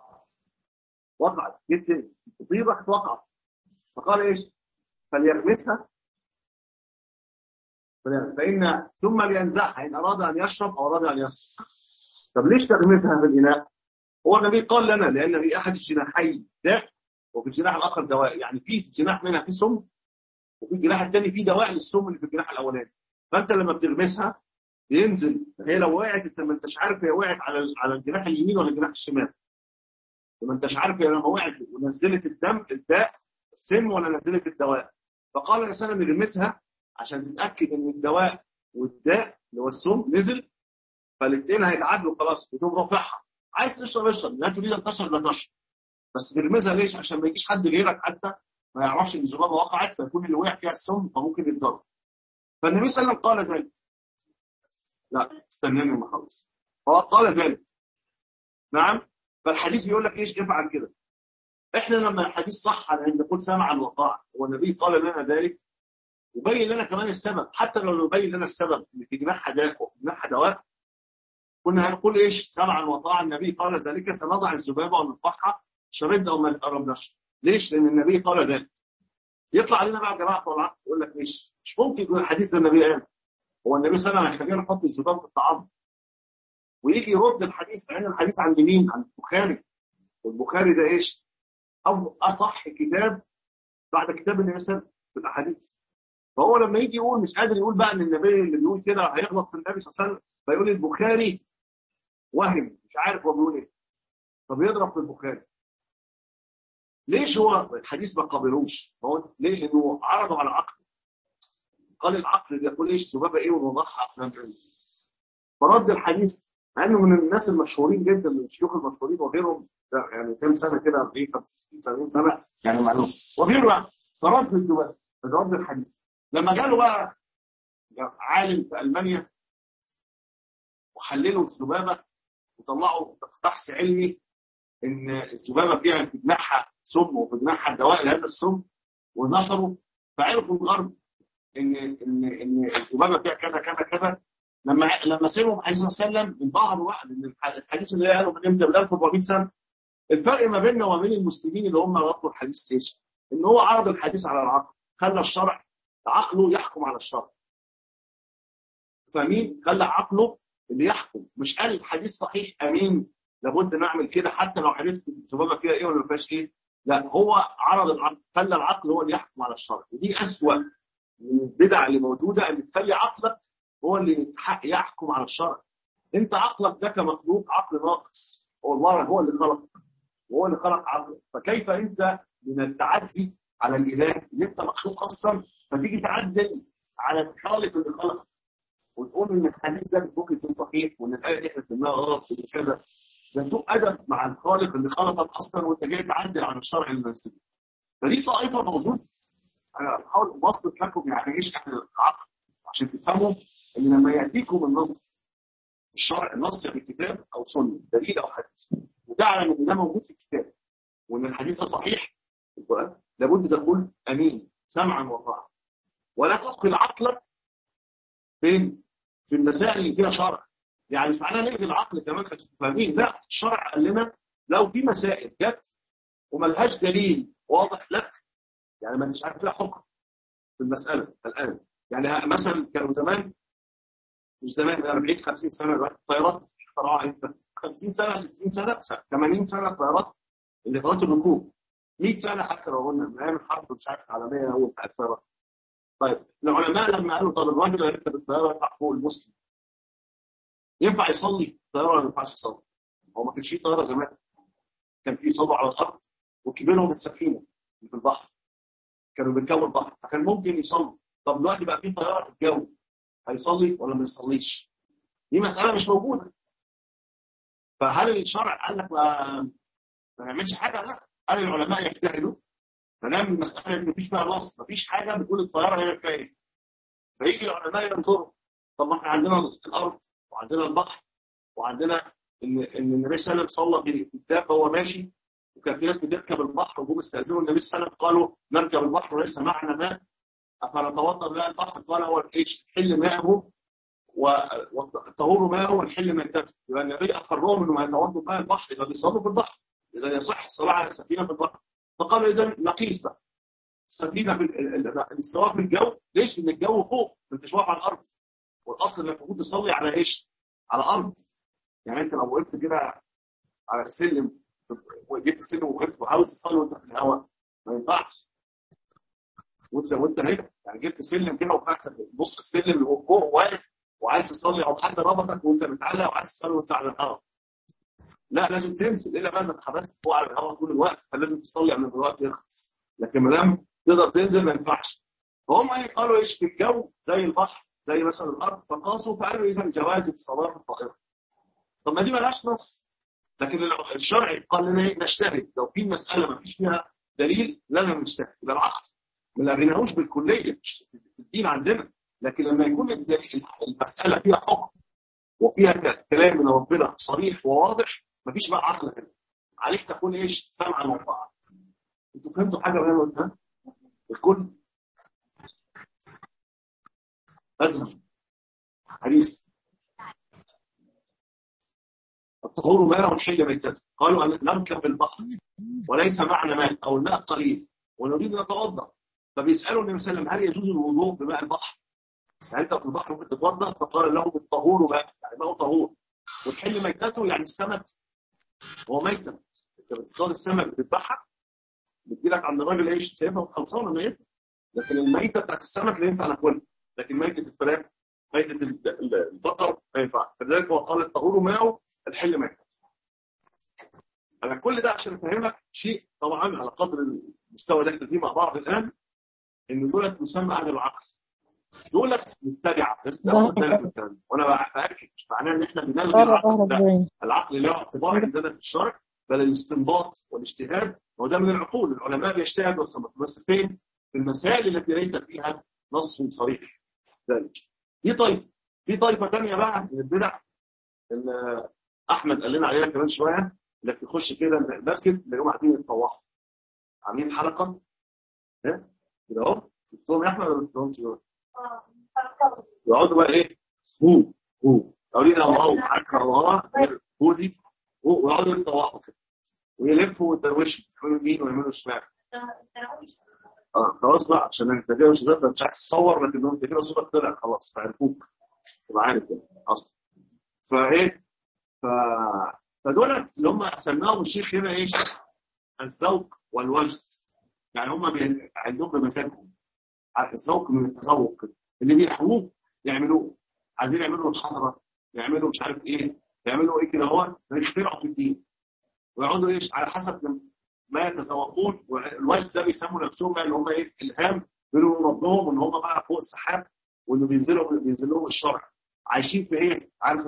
وقعت جدا طيبه وقعت، فقال ايش؟ فليغمسها فإن ثم لينزعها إن أراد أن يشرب أو أراد أن يشرب. طب ليش تغمسها في الإناء؟ هو النبي قال لنا لأن في أحد الجناحين داء وفي الجناح الآخر دواء. يعني في جناح منها في سم وفي الجناح الثاني في دواء للسم اللي في الجناح الأولاني. فأنت لما بتغمسها بينزل، هي لو وقعت أنت ما أنتش عارف هي وقعت على الجناح اليمين ولا الجناح الشمال. ما أنتش عارف هي لما وقعت ونزلت الدم الداء السم ولا نزلت الدواء. فقال النبي صلى الله عليه وسلم اغمسها عشان تتاكد ان الدواء والداء اللي هو السم نزل، فالاثنين هيتعادلوا خلاص. بتقوم رافعها، عايز تشرب اشرب، لا تريد ان تشرب لا تشرب، بس ترمزها ليش؟ عشان ما يجيش حد غيرك حتى ما يعرفش ان الذبابه وقعت فيكون اللي وقع فيها السم فممكن يتضرر. فالنبي صلى الله عليه وسلم قال ذلك. لا استناني ما اخلص. هو قال ذلك. نعم. فالحديث بيقول لك ايش؟ افعل كده. احنا لما الحديث صح عن نقول سمعا وطاعه والنبي قال لنا ذلك وبين لنا كمان السبب. حتى لو يبين لنا السبب في جناح داء وفي جناح دواء كنا هنقول ايش؟ سمعا وطاعه. النبي قال ذلك سنضع الذبابه ونطفحها شربنا وما قربناش. ليش؟ لان النبي قال ذلك. يطلع علينا بقى جماعه بتوع العقل يقول لك ليش؟ مش ممكن يكون الحديث ده النبي قال. هو النبي صلى الله عليه وسلم هيخلينا نحط الذبابه في الطعام ويجي يرد الحديث. عن الحديث عند مين؟ عند البخاري. والبخاري ده ايش؟ اصح كتاب بعد كتاب النبي صلى الله عليه وسلم في الاحاديث. فهو لما يجي يقول مش قادر يقول بقى ان النبي اللي بيقول كده هيغلط في النبي صلى الله عليه وسلم فيقول البخاري وهم مش عارف هو بيقول ايه فبيضرب في البخاري. ليش هو الحديث ما قبلوش؟ هو ليه؟ لانه عرضه على عقله. قال العقل ده يقول ايش ذبابه ايه ونوضحها افلام ايه. فرد الحديث مع انه من الناس المشهورين جدا من الشيوخ المشهورين وغيرهم يعني كام سنه كده 40 50 70 سنه يعني معلوم وغيره. فرد الذبابه فرد الحديث. لما جاله بقى عالم في ألمانيا وحللوا الذبابة وطلعوا بحث علمي إن الذبابة فيها في جناحها سم وفي جناحها دواء لهذا السم ونشروا فعرفوا الغرب إن الذبابة فيها كذا كذا كذا. لما سمعوا حديث صلى الله عليه وسلم انبهروا واحد إن الحديث اللي قاله من إمتى؟ من 1400 سنة. الفرق ما بيننا وبين المسلمين اللي هم ربطوا الحديث إيش؟ إن هو عرض الحديث على العقل، خلى الشرع عقله يحكم على الشرع. فمين خلى عقله اللي يحكم، مش قال الحديث صحيح امين لابد نعمل كده حتى لو عرفت السبابه فيها ايه ولا ما فيهاش ايه. لا، هو عرض العقل، خلى العقل هو اللي يحكم على الشرع. ودي اسوأ من البدع اللي موجوده، ان تخلي عقلك هو اللي يحكم على الشرع. انت عقلك ده كمخلوق عقل ناقص، والله هو اللي خلقك وهو اللي خلق عقلك. فكيف انت من التعدي على الاله اللي انت مخلوق اصلا، فتيجي تعدل على الخالق اللي خلقك وتقول ان الحديث ده ممكن يكون صحيح وان الايه دي احنا فهمناها غلط وكذا. ده سوء ادب مع الخالق اللي خلقك اصلا، وانت جاي تعدل على الشرع المنزل. فدي طائفه موجوده. انا بحاول ابسط لكم يعني ايش احنا العقل عشان تفهموا ان لما ياتيكم النص الشرع، النص في الكتاب او سنه، دليل او حديث، وتعلم ان ده موجود في الكتاب وان الحديث صحيح في القران، لابد تقول امين سمعا وطاعه، ولا تدخل عقلك فين؟ في المسائل اللي فيها شرع. يعني مش معناها نلغي العقل كمان كفاهمين، لا، الشرع قال لنا لو في مسائل جت وملهاش دليل واضح لك، يعني ما انتش عارف لها حكم في المساله الان. يعني مثلا كانوا زمان، مش زمان، 40 50 سنه الطيارات اخترعوها امتى؟ 50 سنه 60 سنه 80 سنه الطيارات، اللي طيارات الركوب 100 سنه حتى لو قلنا من ايام الحرب مش عارف العالميه هو بتاع الطيارات. طيب العلماء لما قالوا طب الراجل هيركب الطياره يطلع فوق المسلم، ينفع يصلي الطياره ولا ما ينفعش يصلي؟ هو ما كانش فيه طياره زمان، كان فيه صلوا على الارض وكبرهم السفينه اللي في البحر، كانوا بيركبوا البحر فكان ممكن يصلوا. طب دلوقتي بقى فيه طياره في الجو، هيصلي ولا ما يصليش؟ دي مساله مش موجوده. فهل الشرع قال لك ما نعملش حاجه؟ لا، قال العلماء يجتهدوا ما دام المساله دي ما فيش فيها نص، ما فيش حاجه بتقول الطياره هي فيها ايه، فيجي العلماء ينظروا. طب ما احنا عندنا الارض وعندنا البحر وعندنا ان النبي صلى الله عليه وسلم صلى في الدابه وهو ماشي، وكان في ناس بتركب البحر وجم استاذنوا النبي صلى الله عليه وسلم قالوا نركب البحر وليس معنا ماء افنتوضا ماء البحر؟ قال هو ايش؟ حل ماءه والطهور ماءه والحل ميتته. يبقى النبي اقرهم انه هيتوضوا ماء البحر، يبقى بيصلوا في البحر، اذا يصح الصلاه على السفينه في البحر. فقالوا اذا نقيس بقى السفينه في الاستواء في الجو، ليش؟ ان الجو فوق ما انتش واقف على الارض، والاصل انك المفروض تصلي على ايش؟ على الارض. يعني انت لو وقفت كده على السلم، وجبت السلم ووقفت وعاوز تصلي وانت في الهواء، ما ينفعش. وانت هنا يعني جبت سلم كده وقعت نص السلم اللي فوق واقف وعايز تصلي، او حد ربطك وانت متعلق وعايز تصلي وانت على الهواء، لا لازم تنزل، الا بقى اذا اتحبست فوق على الهواء طول الوقت فلازم تصلي قبل ما الوقت يخلص، لكن ما دام تقدر تنزل ما ينفعش. فهم قالوا ايش؟ في الجو زي البحر زي مثلا الارض، فقاسوا فقالوا اذا جواز الصلاه في الطائره. طب ما دي مالهاش نص، لكن الشرع قال لنا ايه؟ نجتهد. لو في مساله ما فيش فيها دليل لنا نجتهد الى العقل، ما لغيناهوش بالكليه في الدين عندنا. لكن لما يكون المساله فيها حكم وفيها كلام من ربنا صريح وواضح، ما فيش بقى عقل هنا، عليك تكون ايش؟ سمعا وطاعه. انتوا فهمتوا حاجه من قلتها؟ الكل أزم حديث الطهور ماء والحل ميتته. قالوا أن نركب البحر وليس معنا ماء أو الماء قليل ونريد أن نتوضأ، فبيسألوا النبي صلى الله عليه وسلم هل يجوز الوضوء بماء البحر؟ يعني أنت في البحر ممكن تتوضأ؟ فقال لهم الطهور ماء، يعني ماء طهور، والحل ميتته يعني السمك هو ميتة. أنت بتصطاد السمك بتذبحها بتجيلك عند الراجل ايش؟ سايبها وخلصانه ميتة. لكن الميتة بتاعت السمك اللي ينفع ناكلها، لكن ميتة الفراخ ميتة البقر ما ينفعش. فلذلك هو قال الطهور ماءه الحل ميتة. أنا كل ده عشان أفهمك شيء طبعا على قدر المستوى اللي احنا فيه مع بعض الآن، إن دولت مسمى أهل العقل، دولت مبتدعة، بس ده واخد بالك من الكلام. وأنا بأكد مش معناه إن احنا بنلغي العقل، لا، العقل له اعتبار عندنا في الشرع، بل الاستنباط والاجتهاد هو ده من العقول. العلماء بيجتهدوا بس فين؟ في المسائل التي ليس فيها نص صريح ذلك. دي طائفة. في طائفة ثانية بقى من البدع اللي أحمد قال لنا عليها كمان شوية، انك تخش كده المسجد تلاقيهم قاعدين يتطوعوا عاملين حلقه كده اهو. شفتهم يا احمد ولا ما شفتهمش دول؟ يقعدوا بقى ايه؟ هو قاعدين اهو حركه هو دي ويقعدوا يتطوعوا كده ويلفوا ويدروشوا يعملوا يمين ويعملوا شمال. خلاص بقى عشان انت كده مش عايز تصور، لكن انت كده صورك طلع خلاص فعرفوك تبقى عارف كده اصلا. فايه ف... فدولت اللي هم سماهم الشيخ هنا ايش؟ الذوق والوجد. يعني هم عندهم بمزاجهم الذوق من التذوق اللي بيحبوه يعملوه، عايزين يعملوا الحضره، يعملوا مش عارف ايه، يعملوا ايه كده، هو يخترعوا في الدين ويقعدوا ايش على حسب ما يتذوقون. والوجد ده بيسموا نفسهم اللي هم ايه؟ الهام بينهم ربهم، ان هم بقى فوق السحاب، وانه بينزل لهم الشرع. عايشين في ايه؟ عارف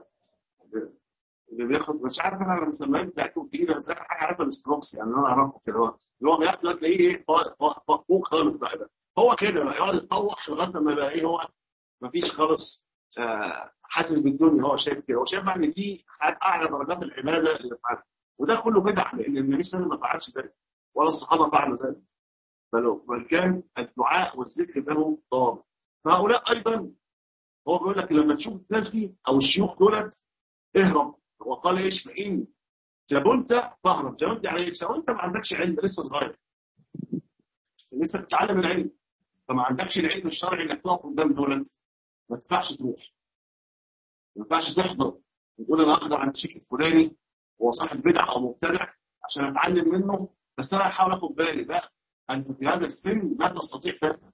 اللي بياخد، مش عارف انا لما سميت بتاعته جديده، بس انا حاجه عارفه الاستروكس، يعني انا اعرفه كده، اللي هو بياخد تلاقيه ايه؟ فوق خالص بقى ده. هو كده بقى يقعد يتطوح لغايه ما يبقى ايه؟ هو مفيش خالص حاسس بالدنيا. هو شايف كده، هو شايف بقى ان دي اعلى درجات العباده اللي فعلها، وده كله بدعه، لان النبي صلى الله عليه وسلم ما فعلش ذلك ولا الصحابه فعلوا ذلك، بل كان الدعاء والذكر له ضابط. فهؤلاء ايضا هو بيقول لك لما تشوف الناس دي او الشيوخ دولت اهرب. وقال ايش؟ فان جبنت فاهرب. جبنت يعني ايش؟ لو انت ما عندكش علم، لسه صغير لسه بتتعلم العلم، فما عندكش العلم الشرعي انك تقف قدام دولت، ما تنفعش تروح، ما ينفعش تحضر وتقول انا اقدر عند الشيخ الفلاني هو صاحب بدعه او مبتدع عشان اتعلم منه، بس انا هحاول اخد بالي. لا، انت في هذا السن لا تستطيع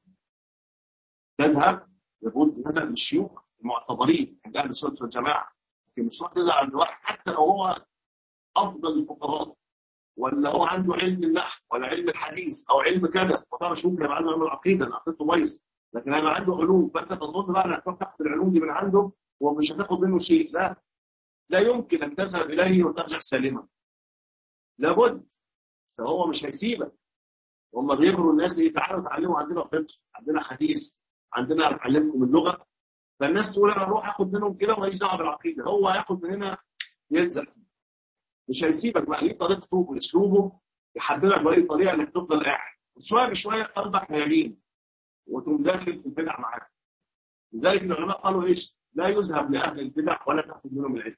تذهب لابد تذهب للشيوخ المعتبرين عند اهل السنه والجماعه، لكن مش تروح تذهب عند واحد حتى لو هو افضل الفقهاء، ولا هو عنده علم النحو ولا علم الحديث او علم كذا. وطبعا مش ممكن يبقى عنده علم العقيده، عقيدته بايظه، لكن هيبقى عنده علوم، فانت تظن بقى انك تروح تاخد العلوم دي من عنده ومش هتاخد منه شيء. لا، لا يمكن ان تذهب اليه وترجع سالما، لابد. فهو مش هيسيبك. هم بيغروا الناس ايه؟ تعالوا اتعلموا عندنا فقه، عندنا حديث، عندنا نعلمكم اللغه. فالناس تقول انا اروح اخد منهم كده وماليش دعوه بالعقيده، هو هياخد من هنا يلزق، مش هيسيبك بقى. ليه طريقته واسلوبه يحببك باي طريقه انك تفضل قاعد، وشويه بشويه قلبك هيلين وتقوم داخل في البدع معاه. لذلك العلماء قالوا ايش؟ لا يذهب لاهل البدع ولا تاخذ منهم العلم.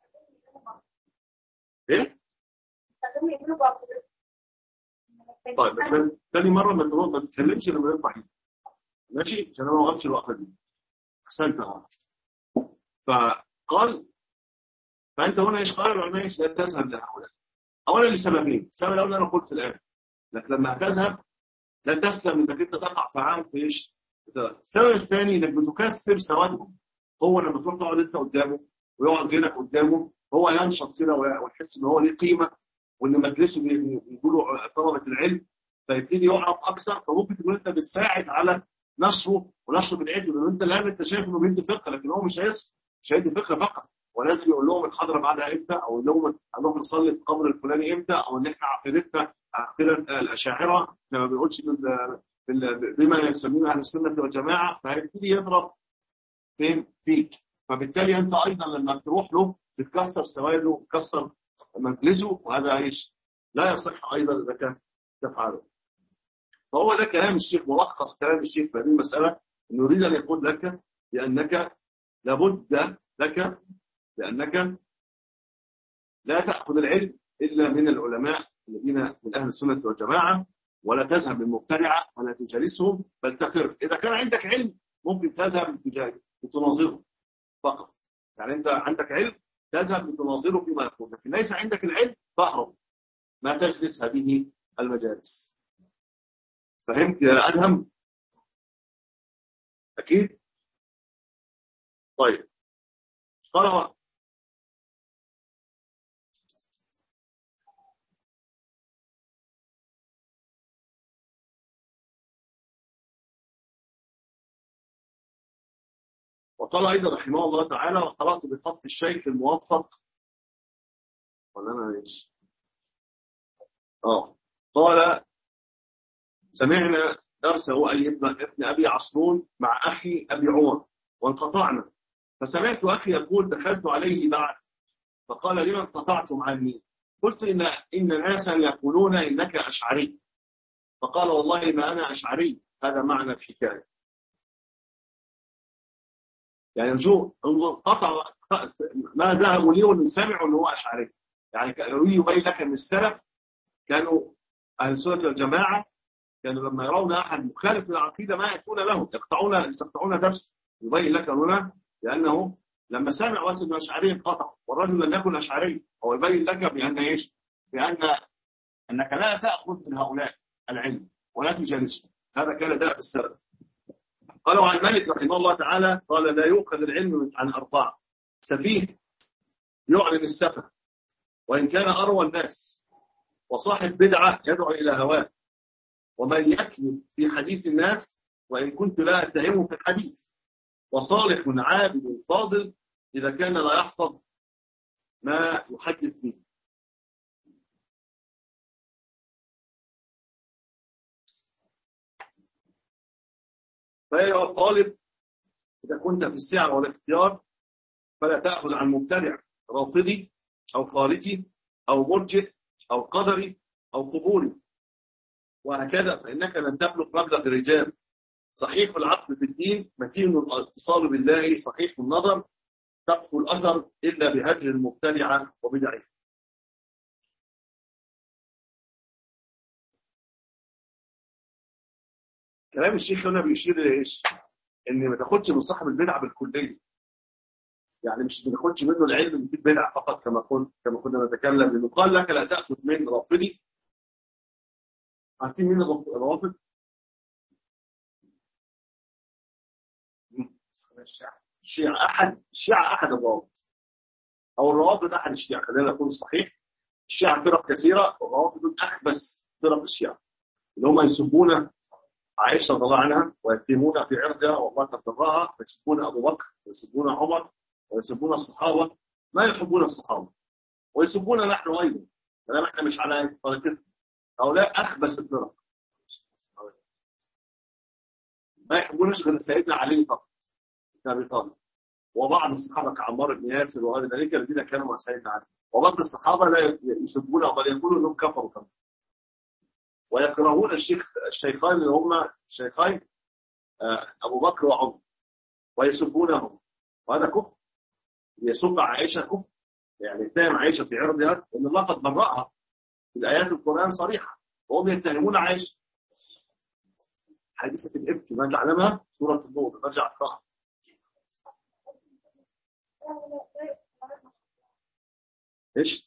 ايه؟ طيب بس ثاني مره ما تتكلمش لما يطلع ايدك، ماشي؟ عشان انا ما وقفتش الوقفه دي. احسنت. فقال فانت هنا ايش قال العلماء؟ ايش؟ لا تذهب لهؤلاء. اولا لسببين. السبب الاول انا قلت الان، لك لما هتذهب لا تسلم انك انت تقع في عام في ايش؟ السبب الثاني انك بتكسر سوادهم. هو لما تروح تقعد انت قدامه ويقعد غيرك قدامه، هو ينشط كده ويحس ان هو ليه قيمه، وان مجلسه بيقولوا طلبه العلم، فيبتدي يقعد اكثر. فممكن تكون انت بتساعد على نشره ونشره بالعلم، لان انت الان انت شايف انه بيدي فقه، لكن هو مش هيدي فقه فقط، ولازم يقول لهم الحضره بعدها امتى، او يقول لهم هنروح نصلي في القبر الفلاني امتى، او ان احنا عقيدتنا عقيده الاشاعره ما بيقولش بما يسمونه اهل السنه والجماعه. فهيبتدي يضرب فيك. فبالتالي انت ايضا لما تروح له بتكسر سواده وتكسر مجلسه، وهذا ايش؟ لا يصح ايضا انك تفعله. فهو ده كلام الشيخ، ملخص كلام الشيخ في هذه المساله، انه يريد ان يقول لك بانك لابد لك بانك لا تاخذ العلم الا من العلماء الذين من اهل السنه والجماعه، ولا تذهب للمبتدعه ولا تجالسهم، بل تخر. اذا كان عندك علم ممكن تذهب لتناظره فقط، يعني انت عندك علم تذهب لتناظره فيما يقول، لكن ليس عندك العلم فاهرب، ما تجلس هذه المجالس. فهمت يا ادهم؟ اكيد. طيب قال وقال ايضا رحمه الله تعالى: وقرات بخط الشيخ الموفق، ولا انا ايش؟ قال: سمعنا درسه اي ابن ابي عصرون مع اخي ابي عمر وانقطعنا، فسمعت اخي يقول: دخلت عليه بعد فقال: لما انقطعتم عني؟ قلت: ان ناسا يقولون انك اشعري. فقال: والله ما انا اشعري. هذا معنى الحكايه. يعني شو قطع ما ذهبوا ليه وان سمعوا ان هو اشعري. يعني كانوا يبين لك ان السلف كانوا اهل السنه والجماعه، كانوا لما يرون احد مخالف للعقيده ما ياتون له، يستقطعون درس. يبين لك هنا لانه لما سمع واسم الاشعري انقطع، والرجل لم يكن اشعري. هو يبين لك بان ايش؟ انك لا تاخذ من هؤلاء العلم ولا تجالسهم. هذا كان داء السلف. قالوا عن مالك رحمه الله تعالى قال: لا يؤخذ العلم عن اربعه: سفيه يعلن السفه وان كان اروى الناس، وصاحب بدعه يدعو الى هواه، ومن يكذب في حديث الناس وان كنت لا اتهمه في الحديث، وصالح عابد فاضل اذا كان لا يحفظ ما يحدث به. فأيها الطالب، إذا كنت في السعة والاختيار فلا تأخذ عن مبتدع رافضي أو خارجي أو مرجئ أو قدري أو قبوري، وهكذا، فإنك لن تبلغ مبلغ الرجال. صحيح العقل في الدين، متين الاتصال بالله، صحيح النظر، تقف الأثر إلا بهجر المبتدعة وبدعه. كلام الشيخ هنا بيشير إلى إيش؟ إن ما تاخدش من صاحب البدعة بالكلية. يعني مش بناخدش منه العلم من البدع فقط كما كنا نتكلم، لأنه قال لك لا تأخذ من رافضي. عارفين مين الروافض؟ الشيعة أحد الروافض، أو الروافض أحد الشيعة. خلينا نقول الصحيح، الشيعة فرق كثيرة، والروافض أخبث فرق الشيعة، اللي هم يسبون عائشة رضي الله عنها ويتهمون في عرضها والله قد ضرها، ويسبون أبو بكر ويسبون عمر ويسبون الصحابة، ما يحبون الصحابة، ويسبون نحن أيضا، فلما احنا مش على طريقتهم. هؤلاء أخبث الفرق، ما يحبونش غير سيدنا علي فقط بن أبي طالب، وبعض الصحابة كعمار بن ياسر وغير ذلك الذين كانوا مع سيدنا علي. وبعض الصحابة لا يسبونه بل يقولوا انهم كفروا كمان، ويكرهون الشيخين اللي هم الشيخين ابو بكر وعمر، ويسبونهم، وهذا كفر. يسب عائشة كفر، يعني اتهم عائشة في عرضها ان الله قد برأها في الايات القرآن صريحة، وهم يتهمون عائشة. حادثة الإفك ما تعلمها سورة النور، نرجع اقراها. ايش؟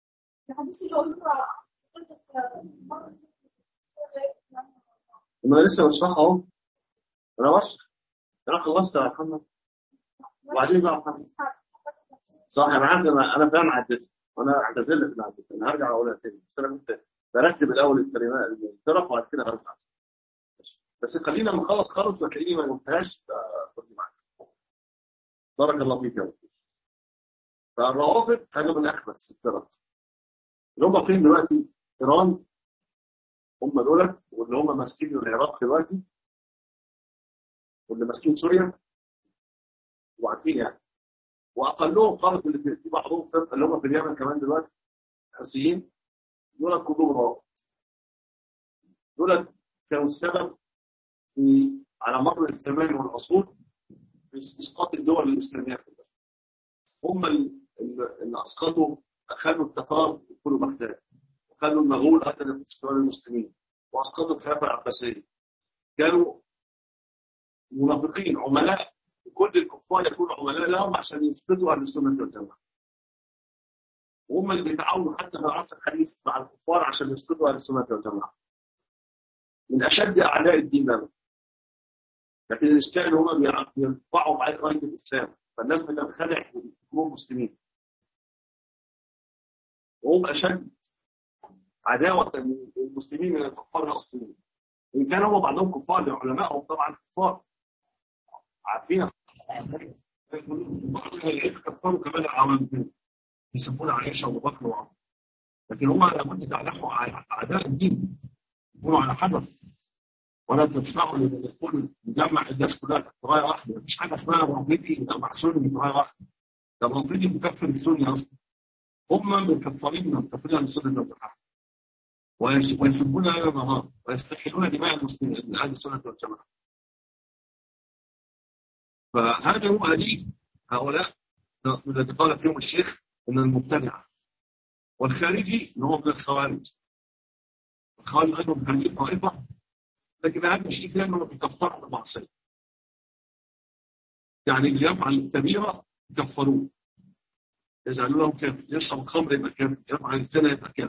انا لسه بشرحها اهو، انا بشرح، انا خلصت يا محمد وبعدين بقى محمد. صح، انا عندي، انا فاهم عدتها، وانا اعتذر لك عن انا هرجع اقولها تاني، بس انا كنت برتب الاول الكلمات الفرق وبعد كده هرجع. بس خلينا نخلص خالص وتلاقيني ما قلتهاش خدي معاك. بارك الله فيك يا رب. فالروافض كانوا من اخبث الفرق، اللي هم فين دلوقتي؟ ايران، هم دولت، واللي هم ماسكين العراق دلوقتي، واللي ماسكين سوريا، وعارفين يعني. واقلهم خالص اللي في بعضهم فرق اللي هم في اليمن كمان دلوقتي، حوثيين، دولت كلهم روافض. دولت كانوا السبب في على مر الزمان والعصور في اسقاط الدول الاسلاميه كلها. هم اللي اسقطوا، خلوا التتار يدخلوا بغداد، وخلوا المغول قتلوا الدول المسلمين، واسقطوا الخلافه العباسيه. كانوا منافقين عملاء، كل الكفار يكونوا عملاء لهم عشان يثبتوا اهل السنه والجماعه. وهم اللي بيتعاونوا حتى في العصر الحديث مع الكفار عشان يثبتوا اهل السنه والجماعه. من اشد اعداء الدين لهم. لكن الاشكال ان هم بيرفعوا معايا رايه الاسلام، فالناس بتنخدع ويكونوا مسلمين. وهم اشد عداوه المسلمين من الكفار الاصليين. ان كان هم بعضهم كفار لعلمائهم طبعا كفار عارفين. كفروا كمان العوام يسمون عائشه وابو بكر وعمر، لكن هم لابد تعلقوا اعداء الدين، يكونوا على حذر، ولا تسمعوا يقول نجمع الناس كلها تحت رايه واحده. مفيش حاجه اسمها رافضي مع سني تحت رايه واحده. ده الرافضي مكفر السني اصلا، هم مكفرين السنه والجماعه، ويسبون على النهار ويستحلون دماء المسلمين من اهل السنه والجماعه. فهذا هو هؤلاء الذي قال فيهم الشيخ من المبتدعه. والخارجي اللي هو من الخوارج. الخوارج ايضا هذه طائفه، لكن اهم شيء فيها انه بيكفر المعصيه. يعني اللي يفعل كبيره يكفروه، يجعلوا له كافر، يشرب الخمر يبقى كافر، يفعل الزنا يبقى كافر.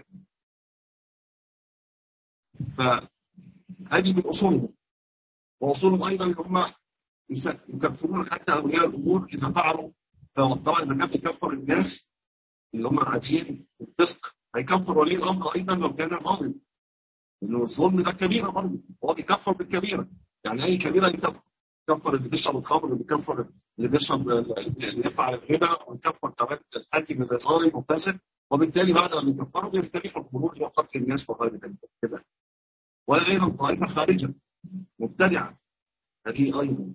فهذه من اصولهم، واصولهم ايضا ان هم يكفرون حتى اولياء الامور اذا فعلوا. طبعا اذا كان بيكفر الناس اللي هم عاديين بالفسق، هيكفر ولي الامر ايضا لو كان ظالم، لانه الظلم ده كبيره برضه، هو بيكفر بالكبيره. يعني اي كبيره يكفر اللي بيشرب الخمر، اللي بيكفر اللي بيشرب، اللي يفعل الغنى، ويكفر كمان الحاكم اذا ظالم وفاسد. وبالتالي بعد ما بيكفروا بيستريحوا الخروج وقتل الناس وغير ذلك كده. وايضا طائفه خارجه مبتدعه هذه ايضا.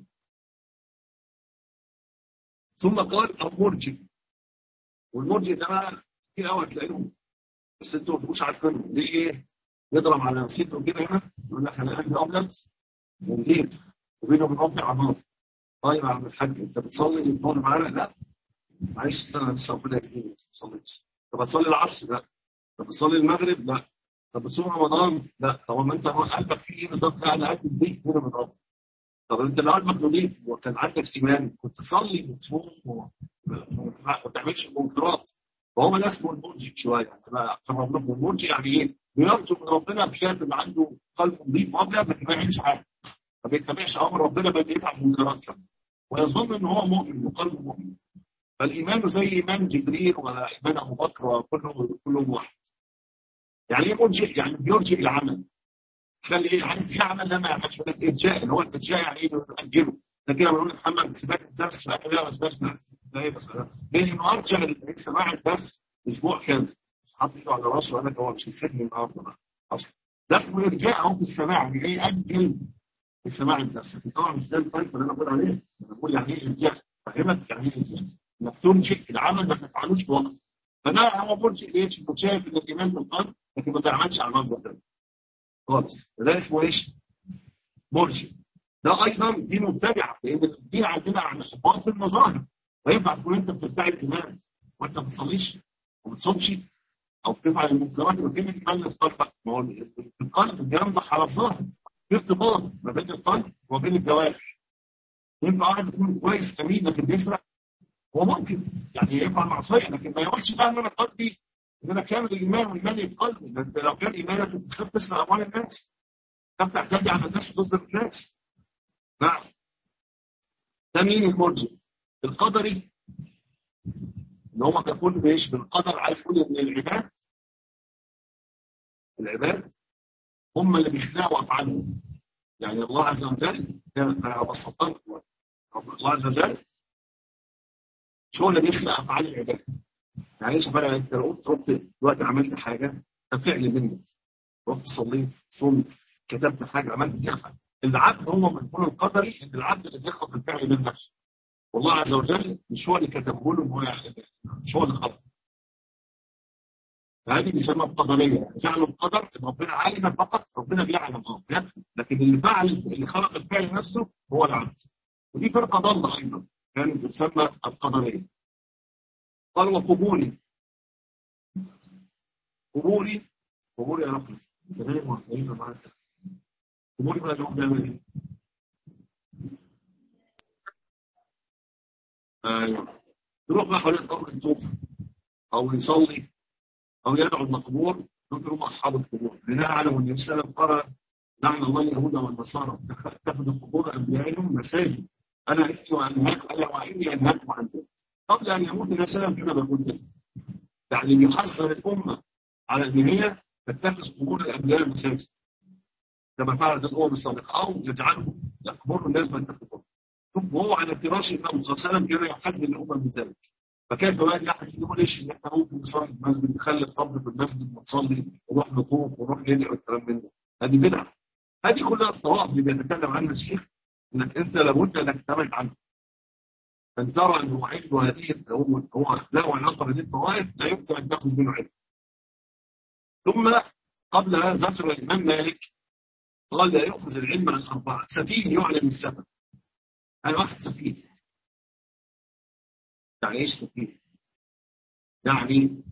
ثم قال المرجئ، والمرجئ ده بقى كتير قوي هتلاقيهم، بس انتوا ما تبقوش عارفينهم ليه. ايه؟ يضرب على صدره كده هنا، يقول لك انا قلبي ابيض ونضيف وبينه وبين ربي عمار. طيب يا عم الحاج، انت بتصلي الظهر معانا؟ لا معلش السنه لسه ربنا يهديني ما بتصليش. طب بتصلي العصر؟ لا. طب بتصلي المغرب؟ لا. طب بتصوم رمضان؟ لا. طب ما انت قلبك فيه ايه بالظبط؟ لا انا قلبي نضيف بينه وبين ربي. طب انت لو قلبك نضيف وكان عندك ايمان كنت تصلي وتصوم وما تعملش منكرات. فهو ده اسمه المرجئ شويه. انا اقرب لكم المرجئ يعني ايه؟ بيرجو من ربنا بشايف ان عنده قلب نضيف ابيض ما بيعملش حاجه، ما بيتبعش امر ربنا بل بيفعل منكرات كمان، ويظن ان هو مؤمن وقلبه مؤمن. فالايمان زي ايمان جبريل وايمان ابو بكر وكلهم واحد. يعني ايه مرجئ؟ يعني بيرجئ العمل، خلي ايه عايز يعمل لا ما يعملش. ولا ارجاء، اللي هو الارجاء يعني ايه؟ يؤجله. ده كده بنقول محمد سمعت الدرس لا ما سمعتش الدرس. لا بس ليه؟ انه ارجع سماع الدرس اسبوع كامل، حاطط ايده على راسه وقال لك هو مش هيسيبني النهارده اصلا. ده اسمه ارجاء اهو في السماع، يعني ايه؟ اجل في سماع الدرس. طبعا مش ده الطيب اللي انا بقول عليه، انا بقول يعني ايه ارجاء، فهمك يعني ايه ارجاء؟ انك ترجئ العمل ما تفعلوش في وقت. فده هو مرجئ ليش؟ شايف ان الايمان في القلب لكن ما بيعملش اعمال ظاهره خالص. ده اسمه ايش؟ مرجئ. ده ايضا دي مبتدعه، لان الدين عندنا باطل مظاهر. وينفع تكون انت بتدعي الايمان وانت ما بتصليش وما بتصومش او بتفعل المنكرات وفين الايمان اللي في قلبك؟ ما هو القلب بينضح على الظاهر، في ارتباط ما بين القلب وبين الجوارح. ينفع واحد يكون كويس امين لكن بيسرق؟ هو ممكن يعني يفعل معصيه لكن ما يقولش بقى ان انا قلبي ان انا كامل الايمان وايماني في قلبي. ده انت لو كان ايمانك كنت بتخاف تسرق اموال الناس، تخاف تعتدي على الناس وتظلم الناس. نعم. ده مين المرجئ؟ القدري، اللي هو بيقول بايش؟ بالقدر. عايز يقول ان العباد هم اللي بيخلقوا افعالهم. يعني الله عز وجل، انا بسطت الله عز وجل شو اللي بيخلق افعال العباد. يعني ايش بقى؟ انت لو رحت دلوقتي عملت حاجه ده فعل منك، رحت صليت صمت كتبت حاجه عملت يفعل. العبد هو مجبول القدري ان العبد اللي بيخلق الفعل من نفسه، والله عز وجل مش هو اللي كتبه له، هو مش هو اللي خلقه. فهذه بيسمى القدريه، يعني جعل القدر ان ربنا عالم فقط، ربنا بيعلم يكفي، لكن اللي فعل اللي خلق الفعل نفسه هو العبد. ودي فرقه ضاله ايضا كانت بتسمى القدريه. قال وقبولي، قبولي قبولي يا رب غير موحدين معاك. قبولي بقى اللي هو بيعمل ايه؟ ايوه، يروح بقى حوالين القبر يطوف او يصلي او يدعو المقبور. دول هم اصحاب القبور. لنعلم ان النبي صلى الله عليه وسلم قال لعن الله اليهود والنصارى اتخذوا قبور انبيائهم مساجد. انا عندي وانهاكم، انا واني انهاكم عن ذلك. قبل ان يموت النبي صلى الله عليه وسلم كان بيقول ذلك، يعني بيحذر الامه على ان هي تتخذ قبور الانبياء مساجد كما فعلت الامم السابقه، او يجعلوا يقبروا الناس من تحت. شوف وهو على فراش النبي صلى الله عليه وسلم كان يحذر الامه من ذلك. فكيف بقى واحد يقول ايش ان احنا ممكن نصلي في المسجد، نخلي القبر في المسجد ونصلي ونروح نطوف ونروح ندعي والكلام من ده؟ هذه بدعه. هذه كلها الطوائف اللي بيتكلم عنها الشيخ، انك انت لابد انك تبعد عنها. ان ترى انه عنده هذه هو له علاقه بهذه الطوائف لا يمكن ان تاخذ منه علم. ثم قبلها ذكر الامام مالك قال لا يؤخذ العلم عن اربعه: سفيه يعلم السفه. هذا واحد سفيه. يعني ايش سفيه؟ يعني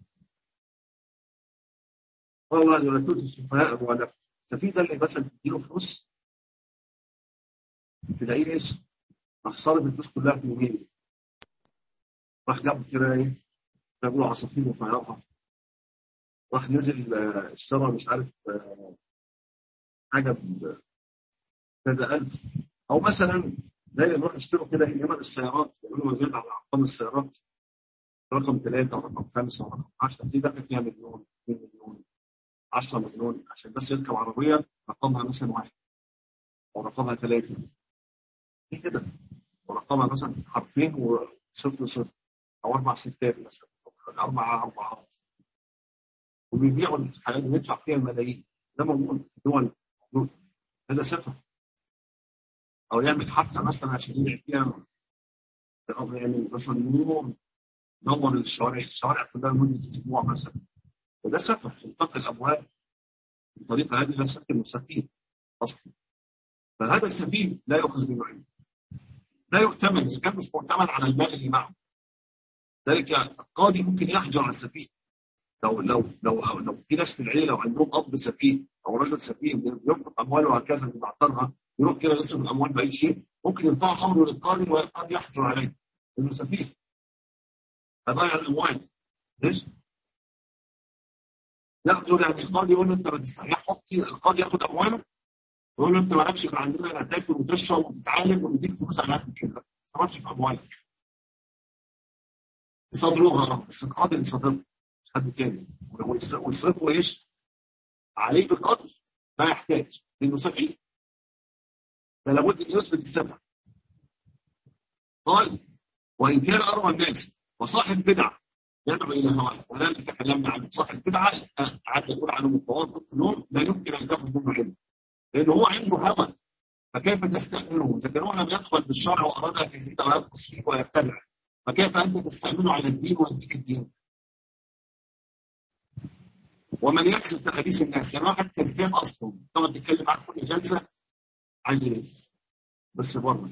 والله ولا تؤتوا السفهاء ولا السفيه ده اللي مثلا تديله فلوس تلاقيه ايش؟ راح صارف الفلوس كلها في يومين. راح جاب كده ايه، جابوا له عصافير وطيارها، راح نزل اشترى مش عارف حاجه بكذا الف. او مثلا زي اللي بيروحوا يشتروا كده انما السيارات، يعملوا مزاد على ارقام السيارات، رقم 3 ورقم 5 ورقم 10 دي داخل فيها مليون 2 مليون 10 مليون عشان بس يركب عربيه رقمها مثلا 1 او رقمها 3 دي كده، ورقمها مثلا حرفين وصفر صفر او 4 ستات مثلا او 4 اربعات، وبيبيعوا الحاجات دي بيدفع فيها الملايين. ده موجود في دول، موجود. هذا سفر. او يعمل حفله مثلا عشان يبيع فيها، او يعمل مثلا نور الشوارع كلها لمده اسبوع مثلا، وده سفر ينتقل الاموال بطريقه هذه لا شك مستحيل اصلا. فهذا السفيه لا يؤخذ منه علم، لا يؤتمن اذا كان مش معتمد على المال اللي معه. ذلك القاضي ممكن يحجر على السفيه. لو في ناس في العيله وعندهم اب سفيه او رجل سفيه بينفق امواله هكذا بيعطرها، يروح كده يصرف الاموال باي شيء، ممكن يرفع امره للقاضي والقاضي يحجر عليه انه سفيه هضيع الاموال. ليش؟ ياخذوا يعني القاضي يقول له انت ما تستحق، القاضي ياخذ امواله ويقول له انت مالكش غير عندنا لا تاكل وتشرب وتتعلم ونديك فلوس على قد كده، ما تصرفش في اموالك. يصادروها بس القاضي اللي صادرها مش حد تاني، ويصرفوا ايش؟ عليه بقدر ما يحتاج لانه سفيه. فلابد ان يثبت السبع. قال وان كان اروى الناس وصاحب بدعه يدعو الى هواه، ولا تكلمنا عن صاحب بدعه قعدنا نقول عنه التواضع كلهم لا يمكن ان تاخذ منه علم، لانه هو عنده هوى. فكيف تستأمنه؟ إذا كان هو لم يقبل بالشرع وأراد أن يزيد وينقص فيه ويبتدع، فكيف أنت تستأمنه على الدين ويديك الدين؟ ومن يكذب في حديث الناس، يعني واحد كذاب أصلا تقعد تتكلم معاه كل جلسة عايز ايه؟ بس بره.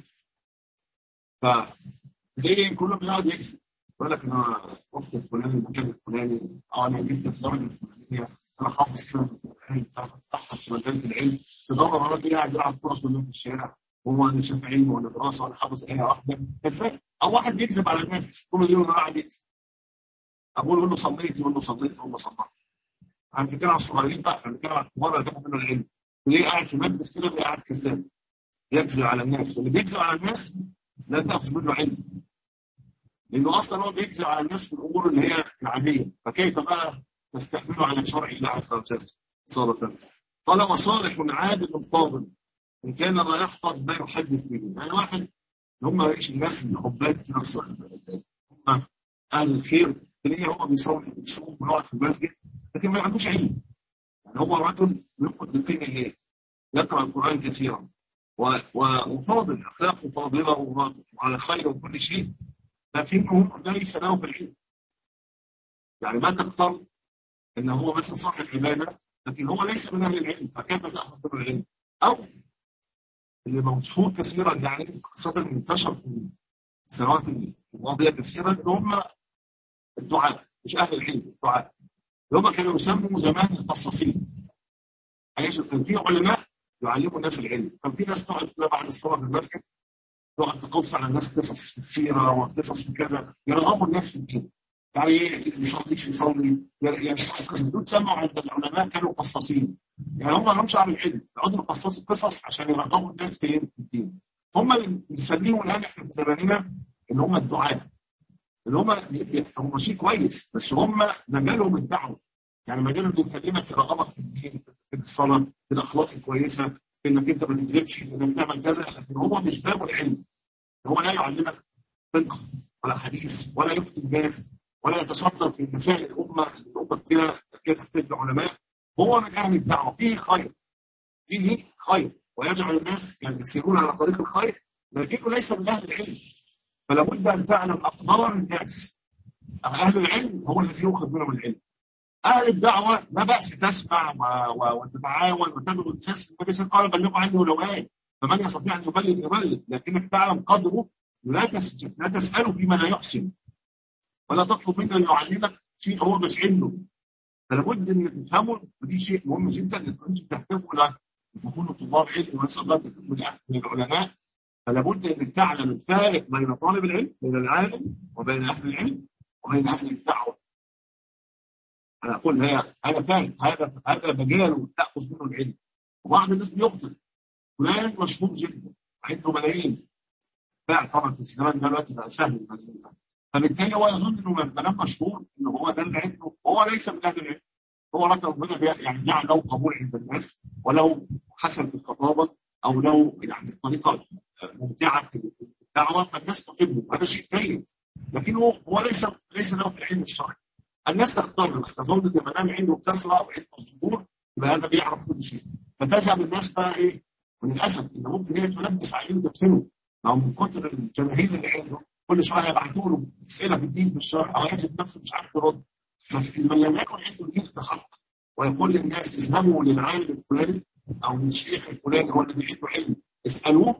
فليه كله بيقعد يكذب؟ يقول لك أنا رحت الفلاني المكان الفلاني، أنا جبت الدرجة الفلانية، أنا حافظ كلمة القرآن، تحفظ في مجال العلم، تدور على راجل قاعد يلعب كورة كلهم في الشارع، هو انا شاف علم ولا دراسه ولا حافظ ايه واحده ازاي؟ او واحد بيكذب على الناس طول اليوم قاعد يكذب. اقول له صليت، يقول له صليت، يقول له صليت. انا بتكلم على الصغيرين بقى، انا بتكلم على الكبار اللي تاخد منه العلم. ليه قاعد في مجلس كده بيبقى قاعد كذاب يكذب على الناس؟ واللي بيكذب على الناس لا تاخذ منه علم، لانه اصلا هو بيكذب على الناس في الامور اللي هي العاديه، فكيف بقى تستحمله على شرع الله عز وجل؟ صارت قال وصالح عادل فاضل ان كان لا يحفظ ما يحدث به. يعني واحد هم ايش الناس العباد كده هم اهل الخير، تلاقيه هو بيصلي ويصوم ويقعد في المسجد لكن ما عندوش علم. يعني هو رجل يقعد بالقيم الليل، يقرا القران كثيرا وفاضل، اخلاقه فاضله وعلى خير وكل شيء، لكنه ليس له بالعلم. يعني ما تختار ان هو مثلا صاحب عباده لكن هو ليس من اهل العلم، فكيف تاخذ من العلم؟ او اللي مشهور كثيرا يعني خاصه انتشر في السنوات الماضيه كثيرا ان هم الدعاء، مش اهل العلم، الدعاء اللي هم كانوا يسموا زمان القصاصين. كان في علماء يعلموا الناس العلم، كان في ناس تقعد بعد الصلاه في المسجد تقعد تقص على الناس قصص في السيره وقصص في كذا، يرغبوا الناس في الدين. يعني ايه اللي يصليش يصلي، يعني القصص دول تسموا عند العلماء كانوا قصاصين. يعني هم ما لهمش عن العلم، يقعدوا يقصصوا قصص عشان يرغبوا الناس في الدين. هم اللي بنسميهم الان احنا في زماننا اللي هم الدعاة، اللي هم شيء كويس بس هم مجالهم الدعوه. يعني مجالهم بيكلمك يرغبك في الدين، في الصلاه، في الاخلاق الكويسه، في انك انت ما تكذبش، انك تعمل كذا، لكن هو مش باب العلم. هو لا يعلمك فقه ولا حديث ولا يفتي الناس ولا يتصدر في مسائل الامه فيها تحتاج العلماء. هو من اهل الدعوه، فيه خير، فيه خير ويجعل الناس يعني يسيرون على طريق الخير، لكنه ليس من اهل العلم. فلا بد ان تعلم اقدار الناس. اهل العلم هو الذي يؤخذ منهم العلم. اهل الدعوه ما باس تسمع وتتعاون وتدعو الناس. النبي صلى الله عليه وسلم قال بلغوا عني ولو ايه، فمن يستطيع ان يبلغ يبلغ، لكنك تعلم قدره. لا تساله فيما لا يحسن، ولا تطلب منه ان يعلمك شيء هو مش عنده. فلا بد ان تفهمه، ودي شيء مهم جدا ان انتم تهتفوا الى تكونوا طلاب علم، ونسال الله ان تكونوا من العلماء فلا بد انك تعلم الفارق بين طالب العلم، بين العالم وبين اهل العلم وبين اهل الدعوه. انا اقول هذا فارق، هذا مجال تاخذ منه العلم. وبعض الناس بيخطئ، فلان مشهور جدا عنده ملايين، طبعا في الزمان دلوقتي بقى سهل الملايين، فبالتالي هو يظن انه ما دام مشهور انه هو ده اللي عنده، هو ليس من اهل العلم. هو ربنا يعني جعل له قبول عند الناس، ولو حسن في الخطابه او لو يعني الطريقه ممتعه في الدعوه، فالناس تحبه، هذا شيء جيد. لكن هو ليس له في العلم الشرعي. الناس تظن ان ما دام عنده كثره او عنده ظهور يبقى هذا بيعرف كل شيء، فتذهب الناس بقى ايه؟ وللاسف ان ممكن هي تلبس عليه تفتنه، او من كثر الجماهير اللي عنده كل شويه يبعثوا له اسئله في الدين في الشرع، او يجد نفسه مش عارف يرد. فمن لم يكن عنده دين تخطط ويقول للناس اذهبوا للعالم الفلاني او للشيخ الفلاني هو الذي عنده علم اسالوه،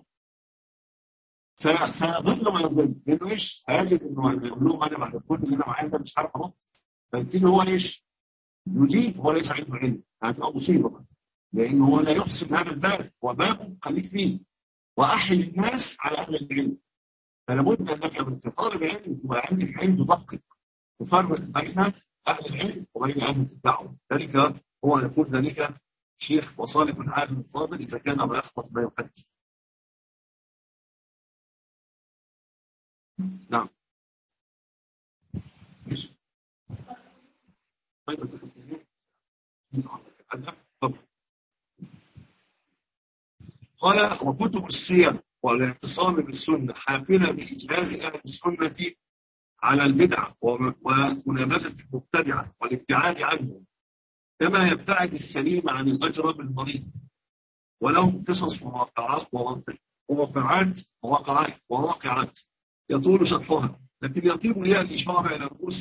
سيضل ويضل. لانه ايش؟ هيجد انه يقول لهم انا بعد كل اللي انا معايا ده مش عارف ارد، فيبتدي هو ايش؟ يجيب هو ليس عنده علم. هتبقى مصيبه، لانه هو لا يحسن هذا الباب، وبابه خليك فيه واحل الناس على اهل العلم. فلا بد انك من طالب علم تبقى عندك علم دقيق تفرق بين اهل العلم وبين اهل الدعوه. ذلك هو يقول ذلك شيخ وصالح العالم الفاضل اذا كان ما يحفظ ما يحدث. نعم. قال وكتب السير والاعتصام بالسنه حافله باجهاز اهل السنه على البدع ومنابذه المبتدعه والابتعاد عنهم، كما يبتعد السليم عن الاجرب المريض. ولهم قصص وواقعات يطول شرحها، لكن يطيب لها الاشاره الى رؤوس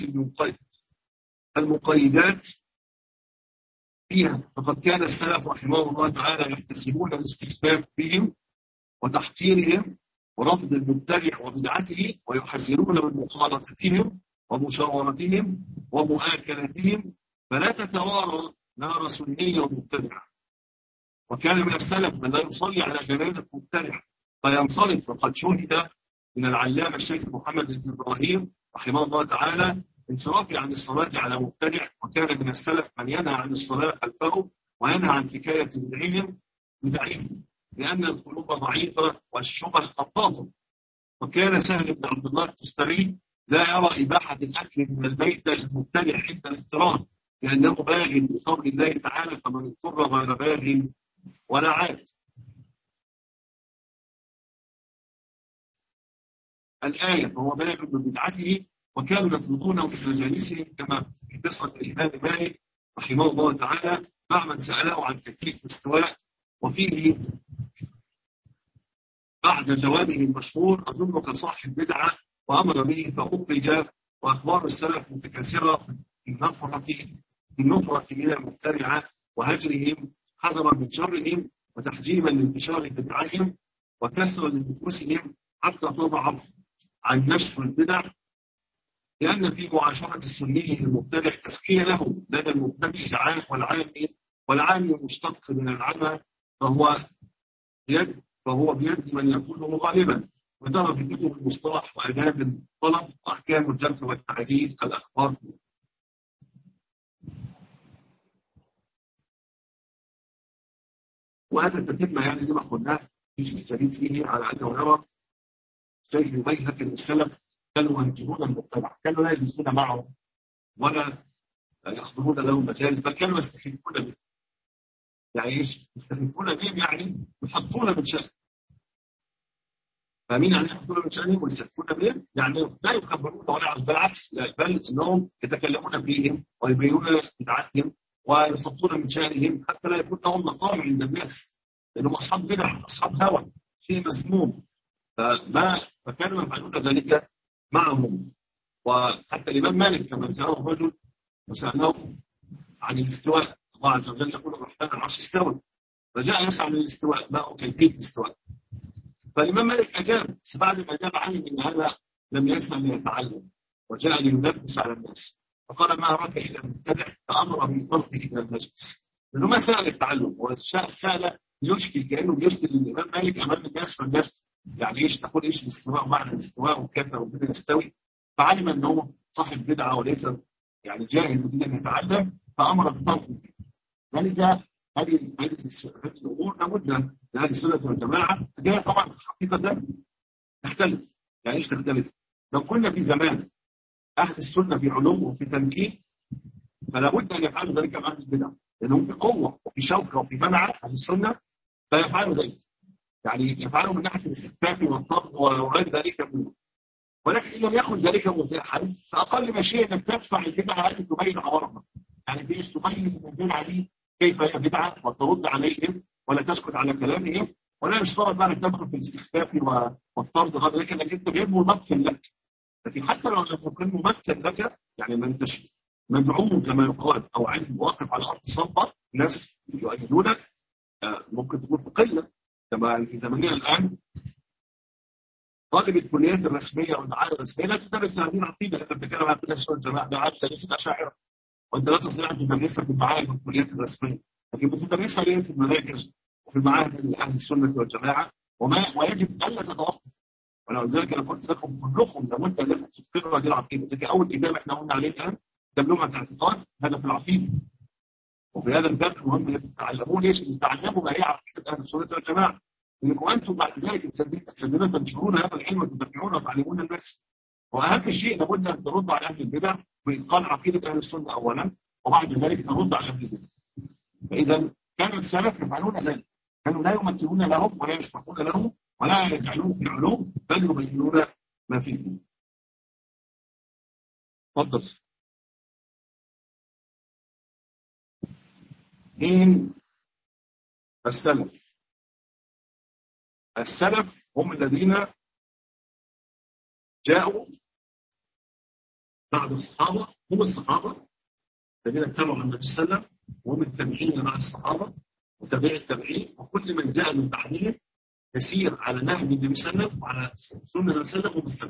المقيدات فيها. فقد كان السلف رحمه الله تعالى يحتسبون الاستخفاف بهم وتحقيرهم ورفض المبتدع وبدعته، ويحذرون من مخالطتهم ومشاورتهم ومؤاكلتهم، فلا تتوارى نار سنية ومبتدعة. وكان من السلف من لا يصلي على جنازة مبتدع فينصرف. وقد شهد من العلامة الشيخ محمد بن إبراهيم رحمه الله تعالى انصرافه عن الصلاة على مبتدع. وكان من السلف من ينهى عن الصلاة خلفه وينهى عن حكاية بدعهم، لأن القلوب ضعيفة والشبه خطافة. وكان سهل بن عبد الله التستري لا يرى إباحة الأكل من الميتة المبتدع عند الاضطرار، لأنه باغ بقول الله تعالى فمن اضطر غير باغ ولا عاد. الآية فهو باغ ببدعته. وكانوا يطلبونه في مجالسهم كما في قصة الإمام مالك رحمه الله تعالى مع من سأله عن كيفية الاستواء، وفيه بعد جوابه المشهور أظنك صاحب بدعة وأمر به فأخرج. وأخبار السلف متكاثرة في النفرة من المبتدعة وهجرهم حذرا من شرهم وتحجيما لانتشار بدعهم وكسرا لنفوسهم حتى تضعف عن نشر البدع، لأن في معاشرة السني المبتدع تزكية له لدى المبتدع العام والعام مشتق من العمى، فهو بيد من يقوله غالبا. وترى في كتب المصطلح وآداب الطلب وأحكام الجرح والتعديل الأخبار. وهذا التتمة يعني لما قلناه مش الشديد فيه على أنه يرى شيء يبين لك أن السلف كانوا يهجرون المبتدع، كانوا لا يجلسون معهم ولا يحضرون لهم مجالس، بل كانوا يستخفون بهم. يعني ايش؟ يستخفون بهم يعني يحطون من شأن. فمين يعني يحطون من شأنهم ويستخفون بهم؟ يعني لا يكبرون ولا بالعكس، بل انهم يتكلمون فيهم ويبينون بدعتهم ويحطون من شأنهم حتى لا يكون لهم مقام عند الناس، لانهم اصحاب بدع اصحاب هوى شيء مذموم. فكانوا يفعلون ذلك معهم. وحتى الإمام مالك كما جاءه رجل وسأله عن الاستواء، الله عز وجل يقول الرحمن على العرش استوى، فجاء يسأل عن الاستواء ما كيفية الاستواء. فالإمام مالك أجاب، بس بعد ما أجاب علم أن هذا لم يسأل ليتعلم وجاء لينفس على الناس، فقال ما أراك إلا مبتدع، فأمر بطرده إلى المجلس، لأنه ما سأل التعلم وسأل يشكي، كأنه بيشكي الإمام مالك أمام الناس، فالناس يعني ايش تقول ايش الاستواء ومعنى الاستواء وكيف ربنا يستوي. فعلم انه صاحب بدعه وليس يعني جاهل يريد ان يتعلم فامر بتركه. ذلك هذه الامور لابد لاهل السنه والجماعه. هي طبعا حقيقه تختلف. يعني ايش تختلف؟ لو كنا في زمان اهل السنه في علو وفي تمكين فلا بد ان يفعلوا ذلك مع اهل البدع، لانهم في قوه وفي شوكه وفي منعه اهل السنه فيفعلوا ذلك. يعني يفعلوا من ناحيه الاستخفاف والطرد وغير ذلك منه. ولكن ان لم يكن ذلك متاحا فاقل ما شيء انك تدفع البدعه التي تبين عوارضها. يعني في تبين البدعه دي كيف هي بدعه وترد عليهم ولا تسكت على كلامهم، ولا يشترط بقى انك تدخل في الاستخفاف والطرد وغير ذلك انك انت غير ممكن لك. لكن حتى لو لم يكن ممكن لك يعني ما انتش مدعو كما يقال او علم واقف على ارض صلبه ناس يؤيدونك، ممكن تكون في قله. كما في زماننا الان طالب الكليات الرسميه والمعاهد الرسميه لا تدرس هذه العقيده. لما بتتكلم عن عقيده السنه والجماعه ده تدرس الاشاعره، وانت لا تستطيع ان تدرسها في المعاهد والكليات الرسميه، لكن بتدرسها ليه في المراكز وفي المعاهد اهل السنه والجماعه. ويجب الا تتوقف. ولذلك انا قلت لكم كلكم لابد ان تتقنوا هذه العقيده. زي اول كتاب احنا قلنا عليه الان كتاب لمعه الاعتقاد، هذا في العقيده. وفي هذا الباب مهم ان تتعلموا ليش؟ تتعلموا ما هي عقيده اهل السنه والجماعه. انكم انتم بعد ذلك تستدلون تنشرون هذا العلم وتدافعون وتعلمون الناس. واهم شيء لابد ان ترد على اهل البدع باتقان عقيده اهل السنه اولا، وبعد ذلك ترد على اهل البدع. فاذا كان السلف يفعلون ذلك، كانوا لا يمكنون لهم ولا يشرحون لهم ولا يجعلون في العلوم بل يبينون ما فيه. تفضل. مين السلف؟ السلف هم الذين جاءوا بعد الصحابه، هم الصحابه الذين اتبعوا النبي صلى الله عليه وسلم، وهم التابعين مع الصحابه وتابعي التابعين، وكل من جاء من بعدهم يسير على نهج النبي صلى الله عليه وسلم وعلى سنه النبي صلى الله عليه وسلم. هم السلف.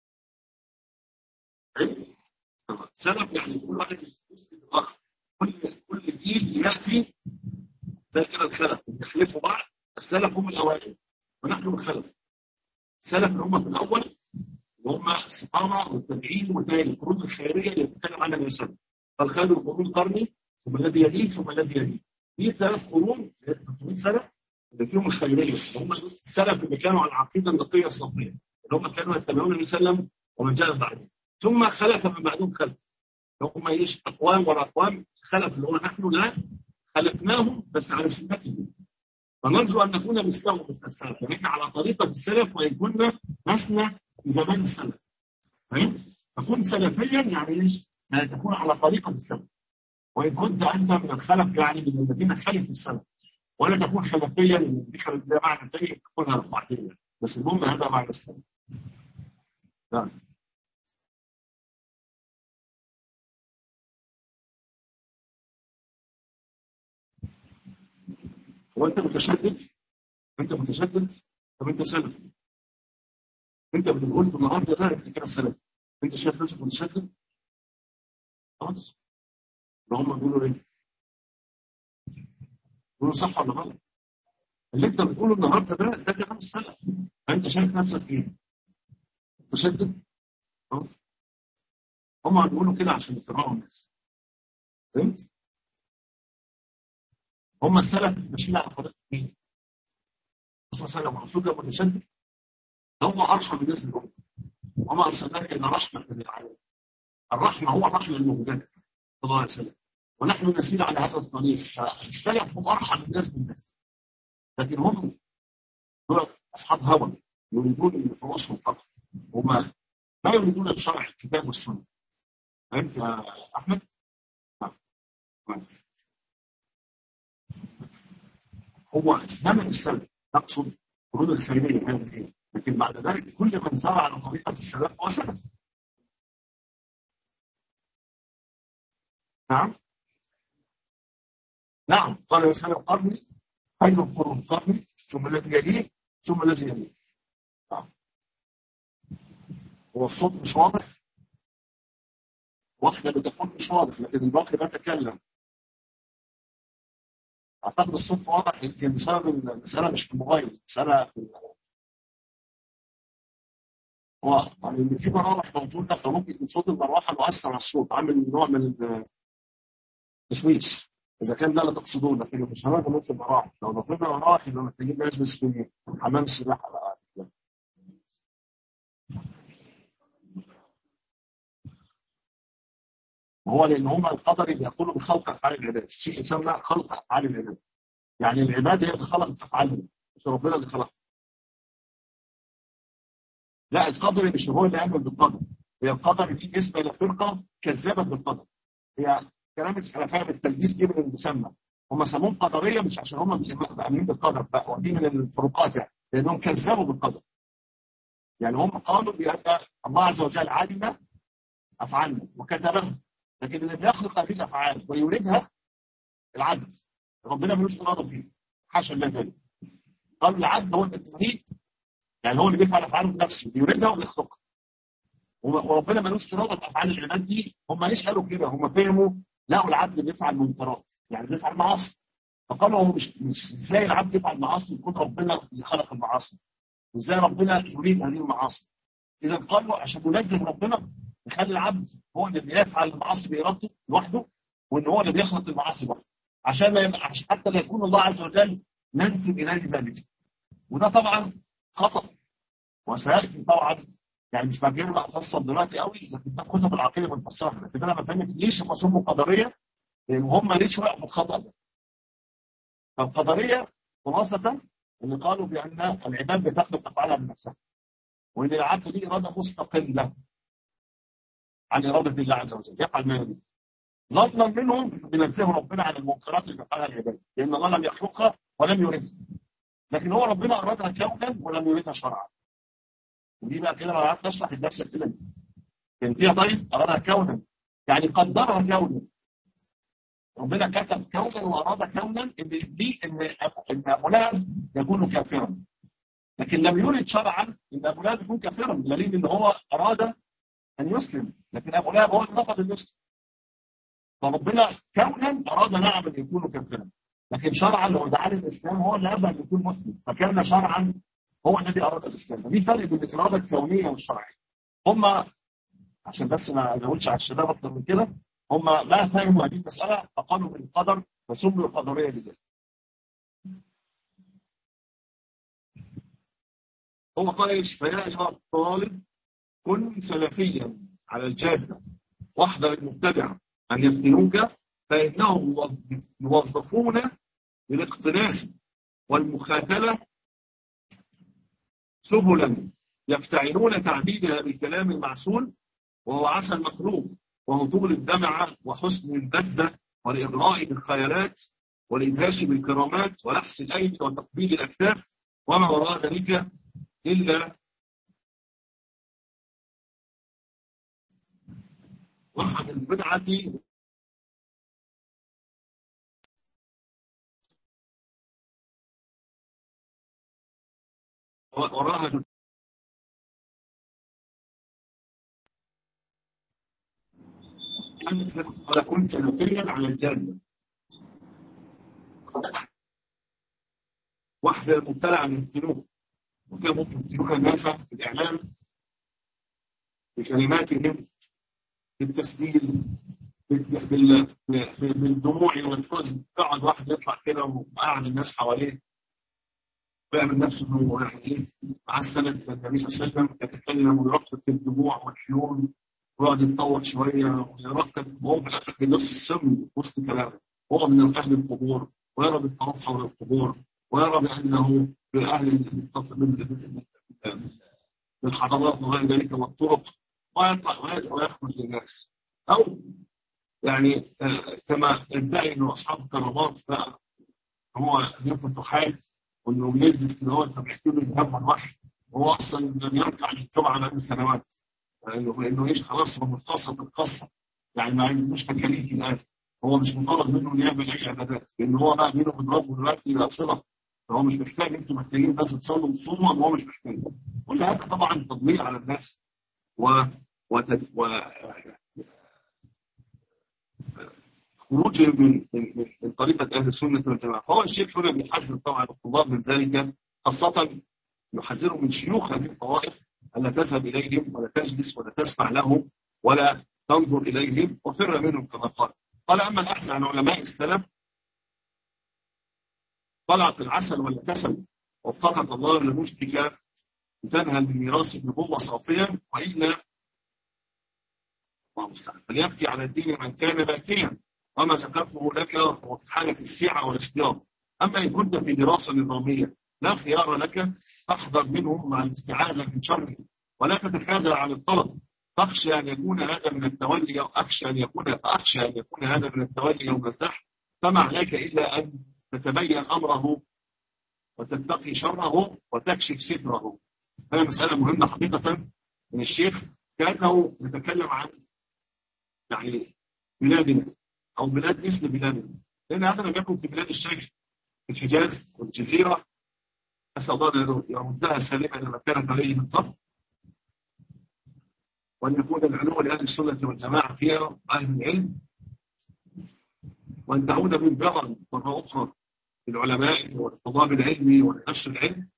سلف يعني كل واحد يسلم الاخر، كل جيل ياتي زي كده الخلف يخلفوا بعض. السلف هم الاوائل ونحن الخلف. سلف الامه الاول وهم الصحابه والتابعين وتابعي القرون الخيريه اللي يتكلم عنها النبي صلى الله عليه وسلم. قال خير القرون قرني ثم الذي يليه ثم الذي يليه. دي 3 قرون 300 سنه اللي فيهم الخيريه، هم السلف اللي كانوا على العقيده النقيه الصافيه، اللي هم كانوا يتبعون النبي صلى الله عليه وسلم ومن جاء بعدهم. ثم خلف من بعدهم خلف، هم ايش؟ اقوام ورا اقوام. خلف اللي هو نحن لا خلفناهم بس على سنتهم، فنرجو ان نكون مثلهم مثل السلف. يعني احنا على طريقه السلف وان كنا لسنا في زمان السلف. فكن سلفيا يعني ايش؟ يعني تكون على طريقه السلف. وان كنت انت من الخلف يعني من الذين خلفوا السلف، ولا تكون خلفيا من ذكر ده معنى ثاني تكونها بعدين. بس المهم هذا معنى السلف. نعم. هو انت متشدد؟ انت متشدد؟ طب انت سلف. انت بتقول النهارده ده انت كده سلف. انت شايف نفسك متشدد؟ خلاص. هم بيقولوا ايه؟ بيقولوا صح ولا غلط؟ اللي انت بتقوله النهارده ده كلام السلف. فانت شايف نفسك ايه؟ متشدد؟ هم بيقولوا كده عشان يكرهوا الناس. فهمت؟ هم السلف ماشيين على طريقه مين؟ الرسول صلى الله عليه وسلم رسول متشدد. هو ارحم الناس بالامه. وما ارسلناك الا رحمه للعالمين. الرحمه هو الرحمه المهداه صلى الله عليه وسلم، ونحن نسير على هذا الطريق. فالسلف هم ارحم الناس بالناس، لكن هم اصحاب هوى يريدون ان فرصهم فقط. هم ما يريدون الشرع الكتاب والسنه. فهمت يا احمد؟ هو زمن السلف تقصد قرون الخيريه هذه، لكن بعد ذلك كل من سار على طريقه السلف هو سلف. نعم نعم. قال وسلم قرني خير القرون قرني ثم الذي يليه ثم الذي يليه. نعم. هو الصوت مش واضح؟ واحدة بتقول مش واضح لكن الباقي لا تكلم. اعتقد الصوت واضح، يمكن بسبب المساله مش في الموبايل، المساله هو يعني في مراوح موجوده، فممكن صوت المروحه مؤثر على الصوت، عامل نوع من التشويش. اذا كان ده اللي تقصدون، لكن مش هنقدر نطلب مراوح. لو ضفنا مراوح يبقى محتاجين نجلس في حمام السباحه بقى. هو لان هم القدري بيقولوا بخلق افعال العباد، شيء يسمى خلق افعال العباد. يعني العباد هي اللي خلقت افعالهم، مش ربنا اللي خلقها. لا، القدري مش هو اللي يعمل بالقدر. هي القدر دي نسبه لفرقه كذبت بالقدر. هي كلام الحنفيه بالتلبيس دي من المسمى. هم سموهم قدريه مش عشان هم مؤمنين بالقدر، لا، ودي من الفروقات يعني، لانهم كذبوا بالقدر. يعني هم قالوا بان الله عز وجل علم افعالنا وكتبها، لكن اللي بيخلق هذه الافعال ويريدها العبد، ربنا ملوش اراده فيه، حاشا الله ذلك. قال العبد هو اللي يريد، يعني هو اللي بيفعل افعاله بنفسه، بيريدها وبيخلقها. وربنا ملوش اراده افعال العباد دي. هم ليش قالوا كده؟ هم فهموا لقوا العبد بيفعل منكرات، يعني بيفعل معاصي. فقالوا هو مش ازاي العبد يفعل معاصي يكون ربنا اللي خلق المعاصي، وازاي ربنا يريد هذه المعاصي. اذا قالوا عشان ننزه ربنا نخلي العبد هو اللي بيفعل المعاصي بارادته لوحده، وان هو اللي بيخلق المعاصي لوحده، عشان ما يبقى حتى لا يكون الله عز وجل ننسب اليه ذلك. وده طبعا خطا، وسياتي طبعا. يعني مش مجال بقى افصل دلوقتي قوي، لكن ده كتب العقيده بنفسرها. لكن انا بفهمك ليش هم سموا قدريه، لان هم ليش وقعوا بالخطا ده. فالقدريه خلاصه اللي قالوا بان العباد بتخلق افعالها بنفسها، وان العبد ليه اراده مستقله عن اراده الله عز وجل، يفعل ما يريد. ظنا منهم بنزهوا ربنا عن المنكرات اللي بيفعلها العباد، لان الله لم يخلقها ولم يردها. لكن هو ربنا ارادها كونا ولم يردها شرعا. ودي بقى كده لو قعدت اشرح لنفسك كده فهمتيها. طيب ارادها كونا يعني قدرها كونا. ربنا كتب كونا واراد كونا ان ابو لهب يكون كافرا، لكن لم يرد شرعا ان ابو لهب يكون كافرا، دليل ان هو اراد ان يسلم، لكن ابو لهب هو اللي رفض الاسلام. فربنا كونا اراد نعم ان يكون كافرا، لكن شرعا لو دعا الاسلام هو اللي ابى ان يكون مسلم، فكان شرعا هو الذي اراد الاسلام. فدي فرق بين الاراده الكونيه والشرعيه. هم عشان بس ما ازودش على الشباب اكتر من كده، هم ما فهموا هذه المساله فقالوا بالقدر فسموا قدريه لذلك. هو قال ايش؟ فيا ايها الطالب كن سلفيا على الجاده، واحذر المبتدع ان يفتنوك، فانهم يوظفون للاقتناص والمخاتله سبلا يفتعلون تعبيدها بالكلام المعسول، وهو عسى المقلوب، وهطول الدمعة وحسن البذة والإغراء بالخيالات والإدهاش بالكرامات ولحس الأيدي وتقبيل الأكتاف، وما وراء ذلك إلا وحد البدعة وراها ولا كنت سلفيا على الجنة، واحذر المبتلع من الذنوب. وكان ممكن يفتنون الناس في الإعلام بكلماتهم بالتسليل بالدموع والحزن. قعد واحد يطلع كده وقعد الناس حواليه ويعمل نفسه انه يعني ايه مع السند النبي صلى الله عليه وسلم، يتكلم ويرقق بالدموع والحيون ويقعد يتطور شويه ويرقق، وهو في الاخر بنفس السم وسط كلامه. هو من اهل القبور ويرى بالطواف حول القبور، ويرى بانه من اهل الحضارات وغير ذلك والطرق، ويطلع ويخرج للناس. او يعني كما يدعي انه اصحاب الكرامات بقى هو له فتوحات، وانه بيجلس كده هو فبيحكي له الهم والوحي، وهو اصلا لم يرجع للجمعه بقى سنوات، انه ايش خلاص هو متصل بالقصه، يعني ما عندوش تكاليف الان. هو مش مطالب منه ان يعمل اي عبادات، لان هو بقى بينه وبين ربه دلوقتي لا صله، فهو مش محتاج. انتم محتاجين بس تصلوا وتصوموا، وهو مش محتاج. كل هذا طبعا تضليل على الناس خروجهم من طريقة أهل السنة والجماعة. فهو الشيخ هنا بيحذر طبعا الطلاب من ذلك، خاصة يحذرهم من شيوخ هذه الطوائف ألا تذهب إليهم ولا تجلس ولا تسمع لهم ولا تنظر إليهم وفر منهم كما قال. قال أما الأحسن عن علماء السلف طلعت العسل ولا كسل وفقك الله لرشدك تنهل من ميراث النبوة صافيا، وإلا الله المستعان فليبكي على الدين من كان باكيا، وما ذكرته لك هو في حالة السعة والاختيار. أما إن كنت في دراسة نظامية لا خيار لك فاحذر منهم مع الاستعاذة من شره، ولا تتخاذل عن الطلب، فأخشى أن يكون هذا من التولي يوم الزحف، فما عليك إلا أن تتبين أمره وتتقي شره وتكشف ستره. هذه مسألة مهمة حقيقة من الشيخ، كأنه يتكلم عن يعني بلادنا أو بلاد مثل بلادنا، لأن هذا لم يكن في بلاد الشيخ في الحجاز والجزيرة. أسأل الله أن يردها سالمة لما كانت عليه من قبل، وأن يكون العلو لأهل السنة والجماعة فيها أهل العلم، وأن تعود من بغل مرة أخرى للعلماء والطلاب العلمي ونشر العلم،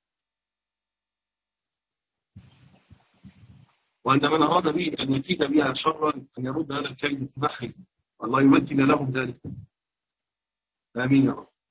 وأن من أراد به أن يكيد بها شرا أن يرد هذا الكيد في نحره، والله يمكن لهم ذلك. آمين يا رب.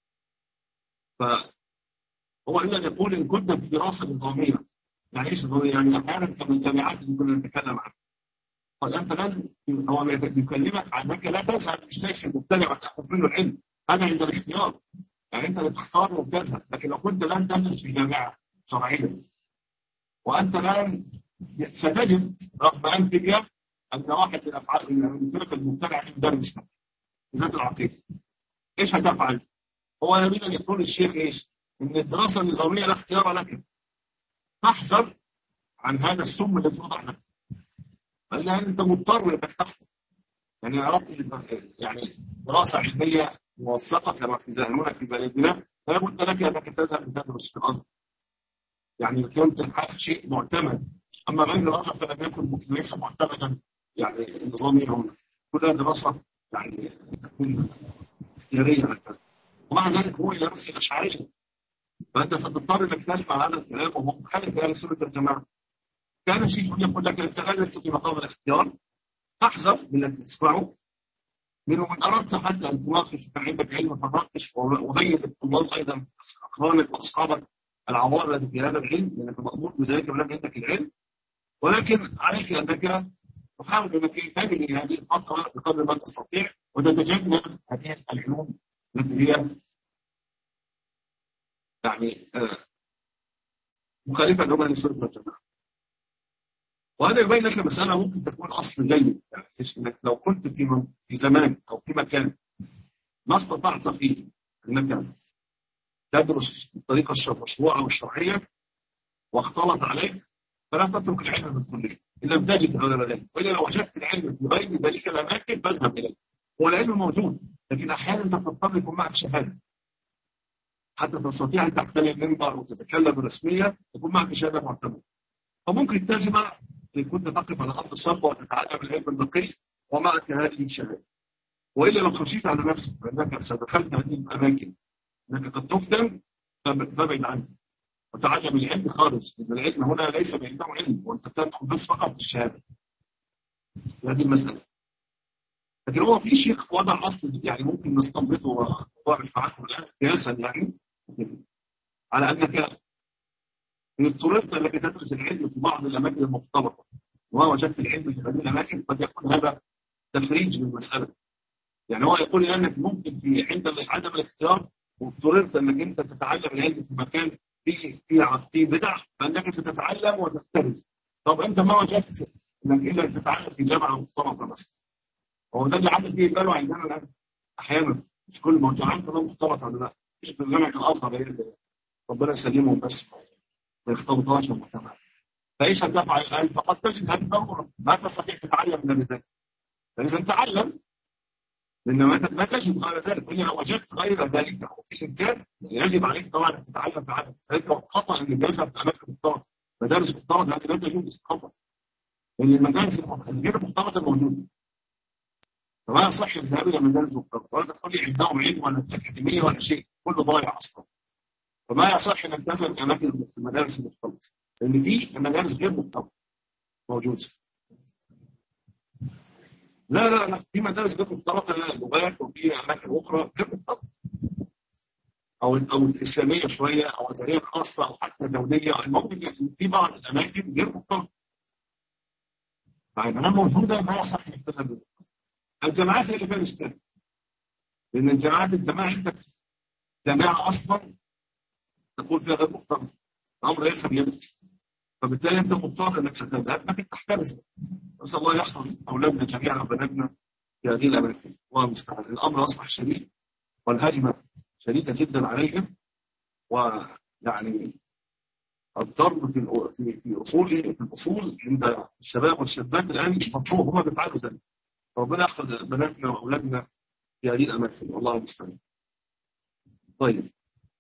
فهو إلا يقول إن كنت في دراسة نظامية، يعني إيش نظامية؟ يعني أحيانا كمن الجامعات اللي كنا نتكلم عنها، قال أنت لن هو يكلمك عنك لا تذهب للشيخ المبتدع وتأخذ منه العلم، هذا عند الاختيار، يعني أنت اللي تختار وتذهب. لكن لو كنت لن تدرس في جامعة شرعية وأنت الآن ستجد رغم أنفك أن واحد من أفعال من الفرق المبتدع يدرس ذات العقيدة، إيش هتفعل؟ هو يريد أن يقول الشيخ إيش؟ إن الدراسة النظامية لا اختيار لك، تحذر عن هذا السم الذي وضع لك، لأن أنت مضطر إنك تحذر. يعني أردت يعني دراسة علمية موثقة كما في هنا في بلدنا، فلا بد لك أنك تذهب لتدرس في الأزهر، يعني كنت شيء معتمد. أما غير الأزهر فلم يكن ليس معتمدا، يعني نظاميا كلها دراسة يعني تكون اختيارية هكذا، ومع ذلك هو يدرس الأشعرية، فأنت ستضطر إنك تسمع هذا الكلام وهو مخالف لأهل السنة والجماعة. كان شيء يقول لك أنت لا لست في مقام الاختيار، احذر من أن تسمعه منه. من أردت حتى أن تناقش كان عندك علم فناقش، وبين الطلاب أيضا أقرانك وأصحابك العوار الذي في هذا العلم، لأنك مأمور بذلك ولم عندك العلم، ولكن عليك أنك تحاول أنك تنهي هذه الفترة بقدر ما تستطيع وتتجنب هذه العلوم التي هي يعني مخالفة لهم أهل السنة والجماعة. وهذا يبين لك مسألة ممكن تكون أصل جيد، يعني إنك لو كنت في زمان أو في مكان ما استطعت فيه أنك تدرس بالطريقة المشروعة والشرعية واختلط عليك، فلا تترك العلم من كله إن لم تجد غير ذلك، وإلا لو وجدت العلم في غير ذلك الأماكن فاذهب إليه. هو العلم موجود، لكن أحيانا أنت تضطر يكون معك شهادة حتى تستطيع أن تحتل المنبر وتتكلم رسميا، يكون معك شهادة معتمدة. فممكن تجمع إن كنت تقف على أرض الصلب وتتعلم العلم النقي ومعك هذه الشهادة، وإلا لو خشيت على نفسك بأنك ستدخلت هذه الأماكن أنك قد تفتن فابعد عنه وتعلم العلم خارج، لأن العلم هنا ليس بعنده علم، وأنت تدخل بس فقط بالشهادة. هذه المسألة. لكن هو في شيء وضع أصل يعني ممكن نستنبطه وأعرف معكم الآن قياسا يعني على أنك إن اضطررت أنك تدرس العلم في بعض الأماكن المختلطة ووجدت العلم في هذه الأماكن، قد يكون هذا تخريج من المسألة. يعني هو يقول أنك ممكن في عند عدم الاختيار واضطررت أنك أنت تتعلم العلم في مكان في بدع، فأنك تتعلم وتختلف. طب أنت ما وجدت أنك إلا تتعلم في جامعة مختلطة مثلا، هو ده اللي عدد فيه باله عندنا الآن أحيانا، مش كل ما جامعات كلها مختلطة ولا لا، مش بالجامعة الأزهر هي اللي ربنا يسلمهم بس ما يختلطهاش المجتمع. فإيش هتفعل الآن؟ فقد تجد هذه الضرورة ما تستطيع تتعلم من ذلك، فإذا تعلم، لأن ما تجد غير ذلك، وإذا لو وجدت غير ذلك وفي إمكان يجب عليك طبعا أن تتعلم في عدد ذلك. خطأ أن الجلسة في أماكن مختلطة، مدارس مختلطة هذه لا تجوز خطأ، لأن المدارس غير مختلطة موجودة، فما يصح الذهاب إلى مدارس مختلطة ولا تقول لي عندهم علم ولا أكاديمية ولا شيء، كله ضايع أصلا. فما يصح أن تذهب أماكن المدارس المختلطة. لان في مدارس غير مختلطه موجوده. لا لا لا، في مدارس غير مختلطه لغات، وفي اماكن اخرى غير مختلطه، او الاسلاميه شويه، او ازهريه خاصه، او حتى دوليه. المهم في بعض الاماكن غير مختلطه. طيب انا موجوده ما يصح انك تذهب. الجامعات هي اللي فيها الاشكال، لان الجامعه عندك جامعه اصلا تقول فيها غير مختلطه، الامر ليس بيدك، فبالتالي انت مضطر انك ستذهب لكن تحترز. نسال الله يحفظ اولادنا جميعا وبناتنا في هذه الاماكن، الله المستعان. الامر اصبح شديد، والهجمه شديده جدا عليهم، ويعني الضرب في الاصول عند الشباب والشابات الان مطلوب، هم بيفعلوا ذلك. ربنا يحفظ بناتنا واولادنا في هذه الاماكن، والله المستعان. طيب،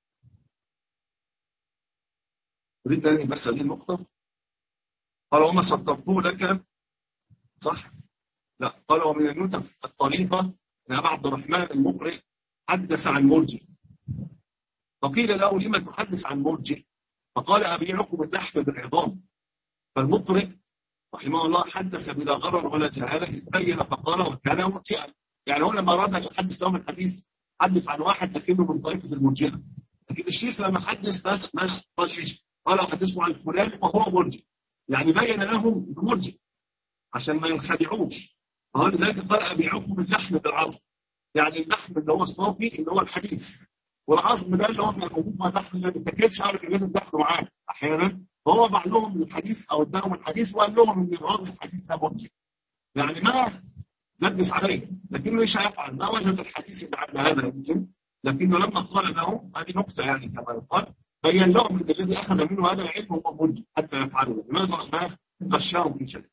اريد ان بس هذه النقطه. قال وما سطرته لك، صح؟ لا، قال ومن النتف الطريقه ان ابا عبد الرحمن المقرئ حدث عن مرجئ، فقيل له لما تحدث عن مرجئ؟ فقال ابيعكم اللحم بالعظام. فالمقرئ رحمه الله حدث بلا غرر ولا جهاله، استبين فقال وكان مرجئا. يعني هو لما اراد ان يحدث لهم الحديث حدث عن واحد لكنه من طائفه المرجئه، لكن الشيخ لما حدث ما قال ايش؟ قال حدثوا عن فلان وهو مرجئ، يعني بين لهم مرجئ عشان ما ينخدعوش. فهو لذلك قال ابيعكم اللحم بالعظم، يعني اللحم اللي هو الصافي اللي هو الحديث، والعظم ده اللي هو موجود مع اللحم اللي ما بيتاكلش، عارف لازم تاكله معاه احيانا. فهو باع لهم الحديث او اداهم الحديث وقال لهم ان الراجل الحديث ده مرجئ، يعني ما لبس عليه، لكنه ايش هيفعل؟ ما وجد الحديث اللي عند هذا يمكن، لكنه لما قال له هذه نقطه يعني كما يقال، بين لهم ان الذي اخذ منه هذا العلم هو مرجئ حتى يفعله، لماذا ما غشاه من شيء.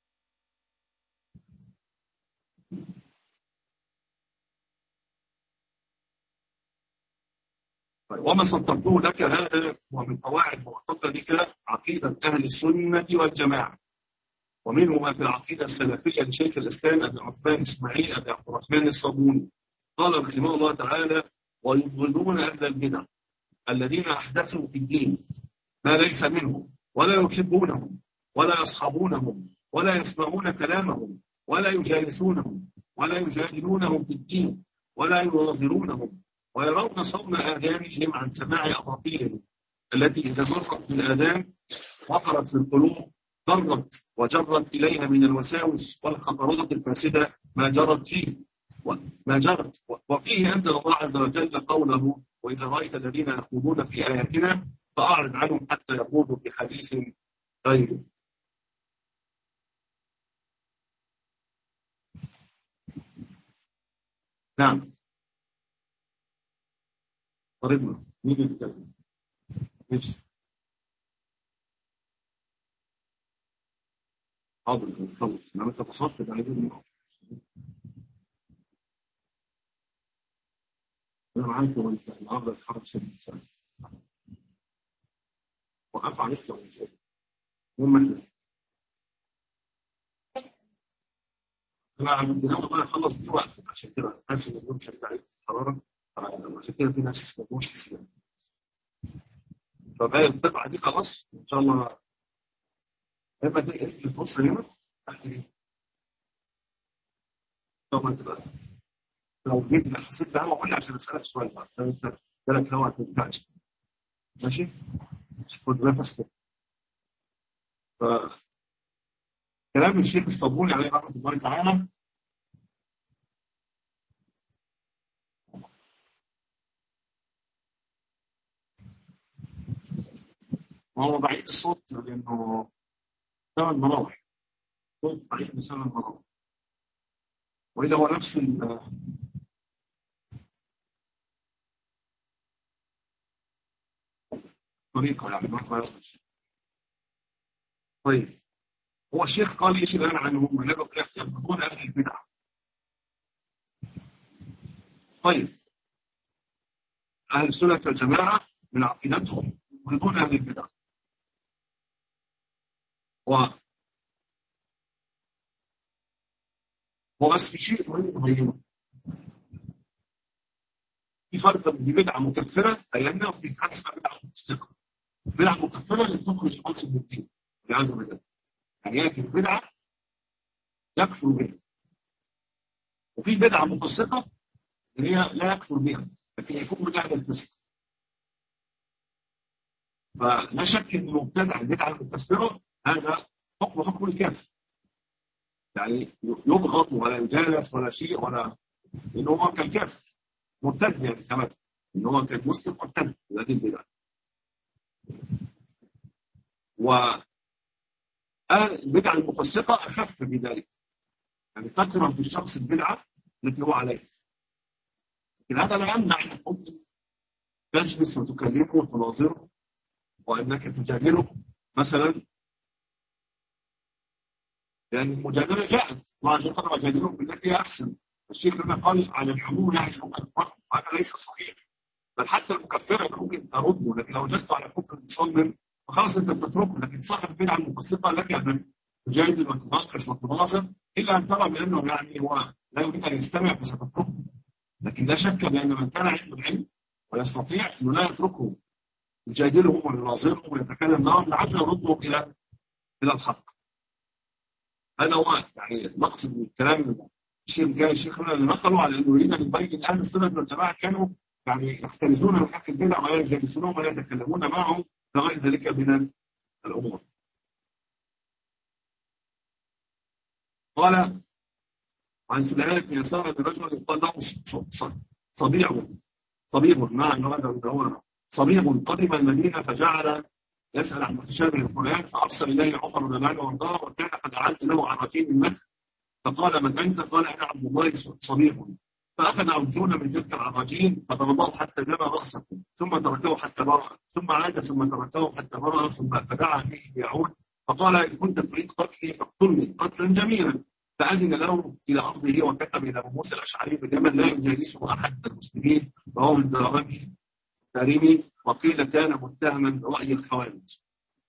وما سطرته لك هذا ومن قواعد معتقدك عقيدة أهل السنة والجماعة، ومنه ما في العقيدة السلفية لشيخ الإسلام أبي عثمان إسماعيل أبي عبد الرحمن الصابوني، قال رحمه الله تعالى ويبغضون أهل البدع الذين أحدثوا في الدين ما ليس منهم، ولا يحبونهم ولا يصحبونهم ولا يسمعون كلامهم ولا يجالسونهم ولا يجادلونهم في الدين ولا يناظرونهم، ويرون صون آذانهم عن سماع أباطيلهم التي إذا مرت بالآذان وقرت في القلوب ضرت وجرت إليها من الوساوس والخطرات الفاسدة ما جرت فيه وفيه أنزل الله عز وجل قوله وإذا رأيت الذين يخوضون في آياتنا فأعرض عنهم حتى يخوضوا في حديث غيره. نعم، قريبنا مين اللي بيتكلم؟ ماشي، حاضر نخلص. لما انت بصرت يبقى لازم نقف. انا معاك وانت النهارده الحرب شديد سنه وقف عليك لو مش قادر. المهم انا بدنا بقى اخلص دي وقفت، عشان كده حاسس ان اليوم شديد عليك الحراره، عشان كده في ناس ما تقومش تسلم. فبقى القطعه دي خلاص ان شاء الله. هيبقى دي الفرصه هنا تحت دي طبعا تبقى لو جيت حسيت بهوا قول لي عشان اسالك سؤال بقى، عشان انت بالك هوا ما تنفعش. ماشي؟ خد نفس كده. فكلام الشيخ الصابوني عليه رحمه الله تعالى وهو بعيد الصوت لانه 8 مراوح، صوت بعيد ب7 مراوح، والا هو نفس الطريقه يعني ما يصلش. طيب، هو الشيخ قال ايش الان عنهم؟ يبغضون اهل البدع. طيب، اهل السنه والجماعه من عقيدتهم يبغضون اهل البدع، هو بس في شيء مهم يبينه، في فرق بين بدعه مكفره ايامنا وفي حاجه اسمها بدعه مفسقه. البدعة المكفرة اللي تخرج المرء من الدين والعياذ بالله. يعني يأتي البدعة يكفر بها، وفي بدعة مفسقة اللي هي لا يكفر بها لكن يكون من أهل الفسق. فلا شك أن المبتدع البدعة المكفرة هذا حكم الكافر، يعني يبغض ولا يجالس ولا شيء، ولا لأنه هو كان كافر مرتد، يعني كمان إنه هو كان مسلم مرتد هذه البدعة. والبدعة المفسقة أخف بذلك، يعني تكره في الشخص البدعة التي هو عليها، لكن هذا لا يمنع أنك ممكن تجلس وتكلمه وتناظره وأنك تجادله مثلا، لأن المجادلة جاءت الله عز وجل وجادلهم بالتي هي أحسن. الشيخ لما قال على العموم يعني المكفر هذا ليس صحيح، بل حتى المكفرة ممكن ترده، لكن لو وجدت على كفر المصمم فخلاص أنت بتتركه. لكن صاحب البدعة المفسقة لك أن تجادل وتناقش وتناظر إلا أن ترى بأنه يعني هو لا يريد أن يستمع فستتركه. لكن لا شك بأن من كان عنده العلم ويستطيع أنه لا يتركه يجادلهم ويناظرهم ويتكلم معهم لعله يردهم إلى الحق. هذا هو يعني مقصد من الكلام. الشيخ اللي نقلوا على انه يريد ان يبين اهل السنه والجماعه كانوا يعني يحترزون من حق البدع ولا يجلسونهم ولا يتكلمون معهم لغير ذلك من الامور. قال عن سليمان بن يسار ان رجلا يقال له صبيغ مع هو صبيغ قدم المدينه فجعل يسال عن متشابه القران، فارسل اليه عمر بن العلاء وارضاه، وكان قد اعد له عرتين من مكه، فقال من أنت؟ قال أنا عبد الله صبيغ. فأخذ عجون من تلك العراجين فضربه حتى جمع رأسه، ثم تركه حتى برأ، ثم عاد ثم تركه حتى برأ، ثم فدعا به يعود فقال إن كنت تريد قتلي فاقتلني قتلا جميلا. فأذن له إلى أرضه وكتب إلى أبو موسى الأشعري بجمل لا يجالسه أحد المسلمين، رواه الدارمي وقيل كان متهما برأي الخوارج.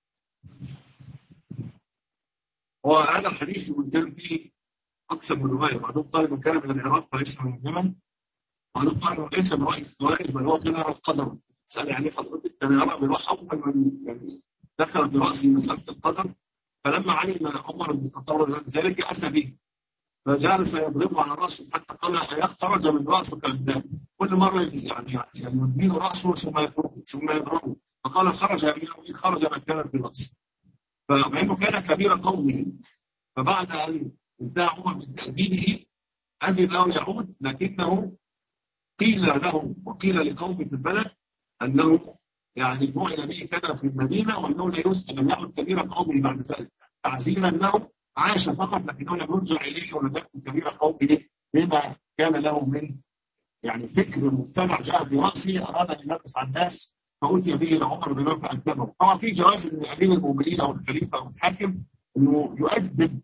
وهذا الحديث يتكلم فيه أكثر من رواية، بعضهم قال من كان من العراق فليس من اليمن، بعضهم قال ليس من رأي الخوارج بل هو كان يرى القدر. سأل يعني حضرتك كان يرى بروح أول من يعني دخل برأسه مسألة القدر، فلما علم عمر بن الخطاب ذلك أتى به فجالس يضربه على رأسه حتى قال خرج من رأسه كالدم، كل مرة يعني يدين رأسه ثم يضربه، فقال خرج يمينه خرج مكانا في رأسه، فإنه كان كبير قومه. فبعد أن انتهى عمر من تأديبه أذن له يعود، لكنه قيل له وقيل لقومه في البلد أنه يعني فعل به كذا في المدينة وأنه لا يسأل أن يعود كبير قومه بعد ذلك، تعزينا أنه عاش فقط لكنه لم يرجع إليه ولم يكن كبير قومه بما كان له من يعني فكر مبتدع جاء برأسه أراد أن ينافس على الناس فأتي به لعمر بن الخطاب فأدبه. طبعا في جواز من أمير المؤمنين أو الخليفة أو الحاكم أنه يؤدب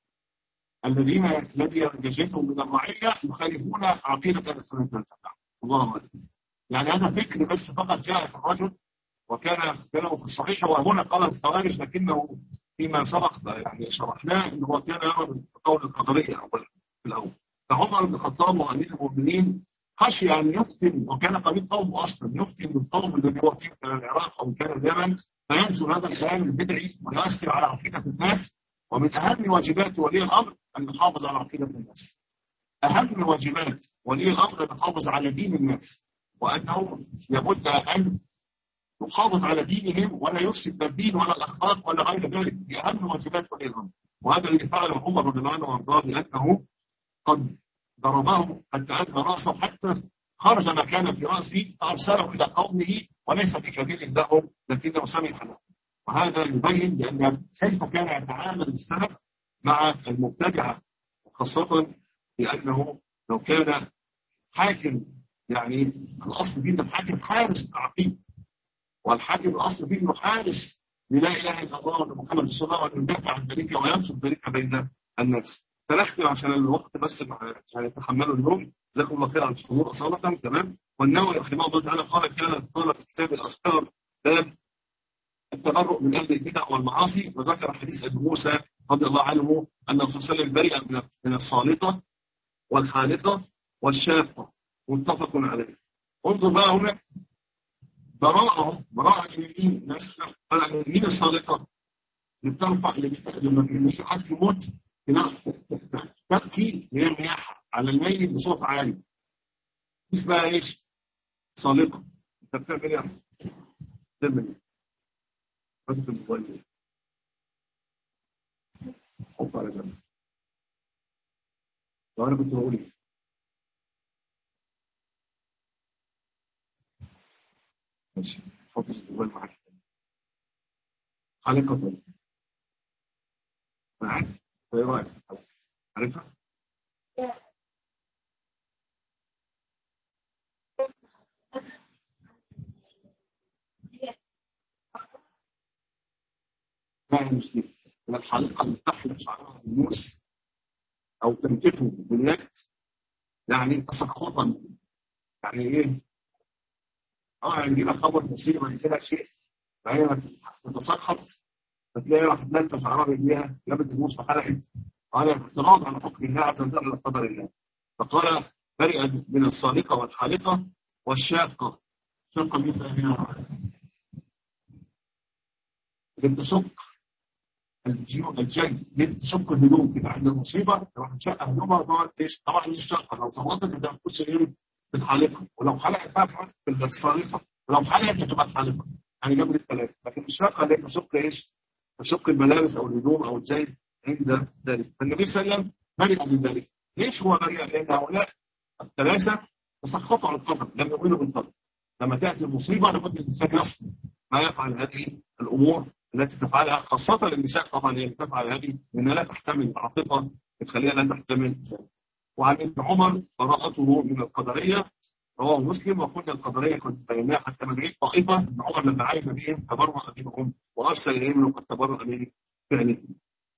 الذين يجدهم من الرعية يخالفون عقيدة أهل السنة والجماعة. الله أكبر. يعني هذا فكر بس فقط جاء في الرجل وكان كلامه في الصحيح، وهنا قال الخوارج لكنه فيما سبق يعني شرحناه انه هو كان يرى بقول القدرية أولا في الأول. فعمر بن الخطاب وأمير المؤمنين خشي أن يفتن، وكان قبيل قومه أصلا يفتن بالقوم الذي هو فيه كان العراق أو كان اليمن، فينشر هذا الكلام البدعي ويؤثر على عقيدة الناس. ومن أهم واجبات ولي الأمر أن يحافظ على عقيدة الناس. أهم واجبات ولي الأمر أن يحافظ على دين الناس، وأنه لابد أن يحافظ على دينهم ولا يفسد الدين ولا الأخلاق ولا غير ذلك. دي أهم واجبات ولي الأمر، وهذا الذي فعله عمر رضي الله عنه وارضاه، لأنه قد ضربه حتى أدنى رأسه حتى خرج ما كان في رأسه فأرسله إلى قومه وليس بكبير لهم لكنه سمح له. وهذا يبين بأن كيف كان يتعامل السلف مع المبتدعة، خاصة لأنه لو كان حاكم يعني الأصل فيه الحاكم حارس العقيدة، والحاكم الأصل فيه أنه حارس للا إله إلا الله وأن محمد رسول الله وأن يدافع عن ذلك وينصر ذلك بين الناس. فنختم عشان الوقت بس يعني تحملوا اليوم. جزاكم الله خير على الحضور أصالة. تمام. والنووي رحمه الله تعالى قال في كتاب الأذكار باب التبرؤ من أهل البدع والمعاصي، وذكر حديث أبي موسى رضي الله عنه أن الرسول صلى الله عليه وسلم برئ من الصالطة والحالقة والشاقة، متفق عليه. انظر بقى هنا براءة اليمين. ناس اليمين الصادقة اللي بترفع لما يجي حد يموت تبكي هي النياحة على الميت بصوت عالي. اسمها ايش؟ صادقة. انت بتعمل ايه؟ بتعمل ايه؟ ماسك الموبايل حط على جنب. لو انا كنت بقول ايه؟ ماشي، حط الموبايل معاك. حلقة طيب معاك. ايه رايك؟ عارفها؟ لا مش دي. الحلقة اللي تحلق شعرها بالموس او تنكفه باليد، يعني تسخطا. يعني ايه؟ يعني يجي لك خبر مصيبه كده شيء، فهي تتسخط، فتلاقي راح تنكف شعرها بايديها، جابت الموس وحلقت. هذا اعتراض على حكم الله عز وجل على قدر الله. فقال برئ من الصادقه والحالقه والشاقه. الشاقه دي هنا بتشق الجاي، دي بتشق الهدوم كده عند المصيبه، تروح تشق هدومها تقعد طبعا دي الشاقه. لو صمتت تبقى تخش في الحالقه، ولو حلقت بقى في الصادقه، ولو حلقت تبقى الحالقه. يعني جنب الثلاثه. لكن الشاقه اللي تشق ايش؟ تشق الملابس او الهدوم او الجاي عند ذلك. فالنبي صلى الله عليه وسلم برئ من ذلك. ليش هو برئ؟ لان هؤلاء الثلاثه تسخطوا على القدر، لم يؤمنوا بالقدر. لما تاتي المصيبه لابد الانسان يصبر ما يفعل هذه الامور التي تفعلها، خاصه النساء طبعا هي اللي تفعل هذه لانها لا تحتمل عاطفه بتخليها لا تحتمل ذلك. وعن ابن عمر براءته من القدريه رواه مسلم. وكنا القدريه كنت بيناها حتى من عيد طائفه ابن عمر لما علم بهم تبرأ منهم وارسل اليهم وقد تبرأ من فعلهم.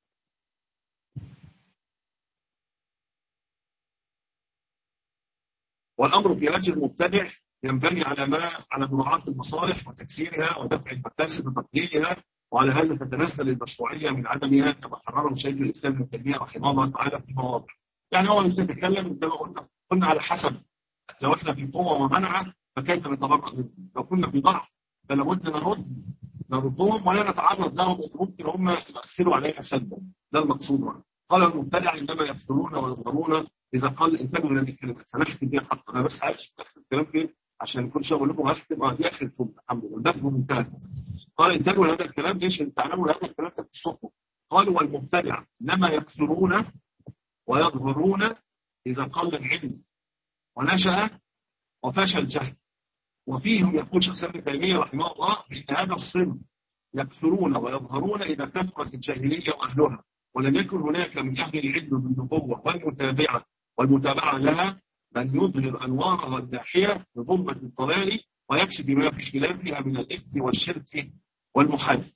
والامر في هجر المبتدع ينبني على مراعاة المصالح وتكسيرها ودفع المكاسب وتقليلها، وعلى هذا تتنزل المشروعيه من عدمها كما حرره شيخ الاسلام ابن تيميه رحمه الله تعالى في مواضع. يعني هو انت تتكلم زي ما قلنا على حسب. لو احنا في قوه ومنعه فكيف نتبرأ منهم؟ لو كنا في ضعف فلا بد نردهم ولا نتعرض لهم ان ممكن هم يؤثروا علينا سلبا. ده المقصود. قال المبتدع عندما يكثرون ويصغرون اذا قال انتبهوا لهذه الكلمات. سنختم بها حق. انا بس عايز الكلام فين عشان كل شيء اقول لكم هختم دي اخر الكتب الحمد لله. ده منتهى. قال انتبهوا لهذا الكلام. ليش تعلموا هذا الكلام في الصحف؟ قالوا والمبتدع انما يكثرون ويظهرون اذا قل العلم ونشأ وفشل الجهل. وفيهم يقول شيخ ابن تيميه رحمه الله ان هذا الصنف يكثرون ويظهرون اذا كثرت الجاهليه واهلها، ولم يكن هناك من اهل العلم بالنبوه والمتابعه لها من يظهر انوارها الداحيه بظلمه الضلال ويكشف ما في خلافها من الاثم والشرك والمحال.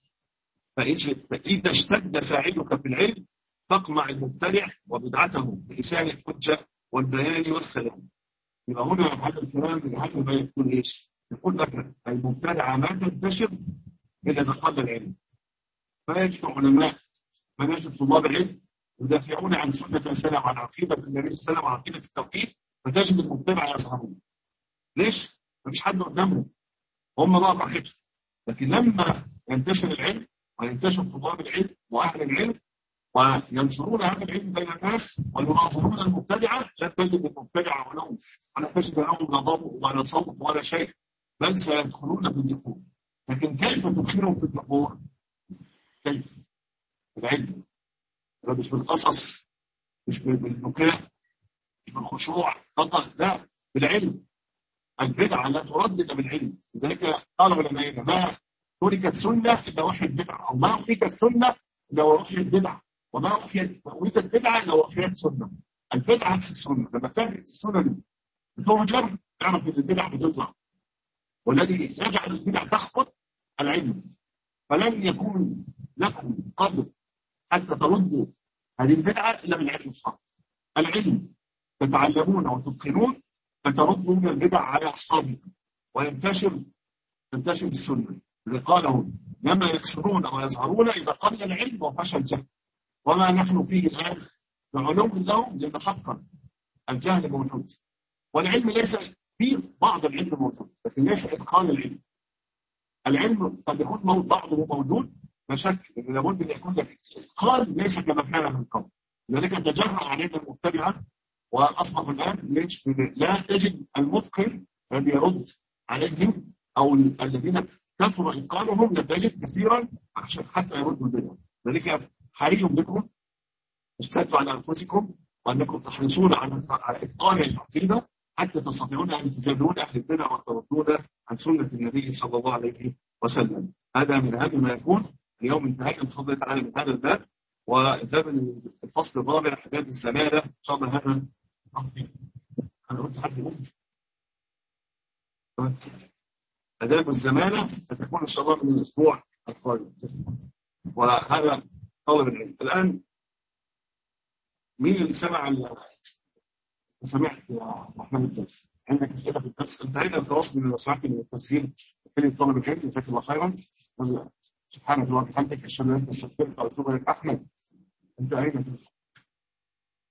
فاذا اشتد ساعدك في العلم فاقمع المبتدع وبدعته بلسان الحجه والبيان والسلام. يبقى هنا هذا الكلام من هذا ما يقول ايش؟ يقول لك المبتدعه ما تنتشر الا اذا قل العلم. فيجد علماء مناجم طلاب العلم يدافعون عن سنه السلام وعن عقيده النبي صلى الله عليه وسلم وعقيده التوحيد، فتجد المبتدعه يظهرون. ليش؟ مفيش حد قدامهم، هم بقى براحتهم. لكن لما ينتشر العلم وينتشر طلاب العلم واهل العلم وينشرون هذا العلم بين الناس ويناظرون المبتدعه، لا تجد المبتدعه ولا تجد لهم نظام ولا صوت ولا شيء، بل سيدخلون في الجحور. لكن كيف تدخلهم في الجحور؟ كيف؟ بالعلم. مش بالقصص، مش بالبكاء، مش بالخشوع فقط، لا، بالعلم. البدعه لا ترد الا بالعلم. لذلك قال علماء ما تركت سنه الا وحيت بدعه، او ما تركت سنه الا وحيت بدعه، وما وجدت بدعه الا وحيت سنه. البدعه عكس السنه. لما كانت السنه دي بتهجر تعرف ان البدع بتطلع، والذي يجعل البدع تخفض العلم. فلن يكون لكم قدر حتى تردوا هذه البدعه الا بالعلم الصح. العلم تتعلمون وتتقنون فتردوا من البدع على اصحابها وينتشر السنه. إذا قالوا لما يكسرون ويظهرون إذا قل العلم وفشل الجهل. وما نحن فيه الآن بعلو لهم، لأن حقا الجهل موجود والعلم ليس فيه، بعض العلم موجود لكن ليس إتقان العلم. العلم قد يكون بعضه موجود، لا شك ان لابد ان يكون لك اتقان ليس كما كان من قبل. لذلك تجرأ علينا المبتدعه واصبحوا الان لا تجد المتقن الذي يرد عليهم، او الذين كثر اتقانهم لا تجد كثيرا عشان حتى يردوا البدع. لذلك حري بكم اشتدوا على انفسكم وانكم تحرصون على اتقان العقيده حتى تستطيعون ان تجادلون اهل البدع وتردون عن سنه النبي صلى الله عليه وسلم. هذا من اهم ما يكون. اليوم انتهينا بفضل الله تعالى من هذا الباب، والباب الفصل الرابع آداب الزمالة ان شاء الله. هذا انا قلت حد يقول آداب الزمالة ستكون ان شاء الله من الاسبوع القادم، وهذا طالب العلم. الان مين اللي سمعت يا محمد الدرس؟ عندك اسئله في الدرس؟ انتهينا الدرس من الوسائل من التسجيل في طالب العلم. جزاك الله خيرا. سبحانك اللهم وبحمدك اشهد ان لا اله الا انت استغفرك واتوب اليك. احمد انت اين؟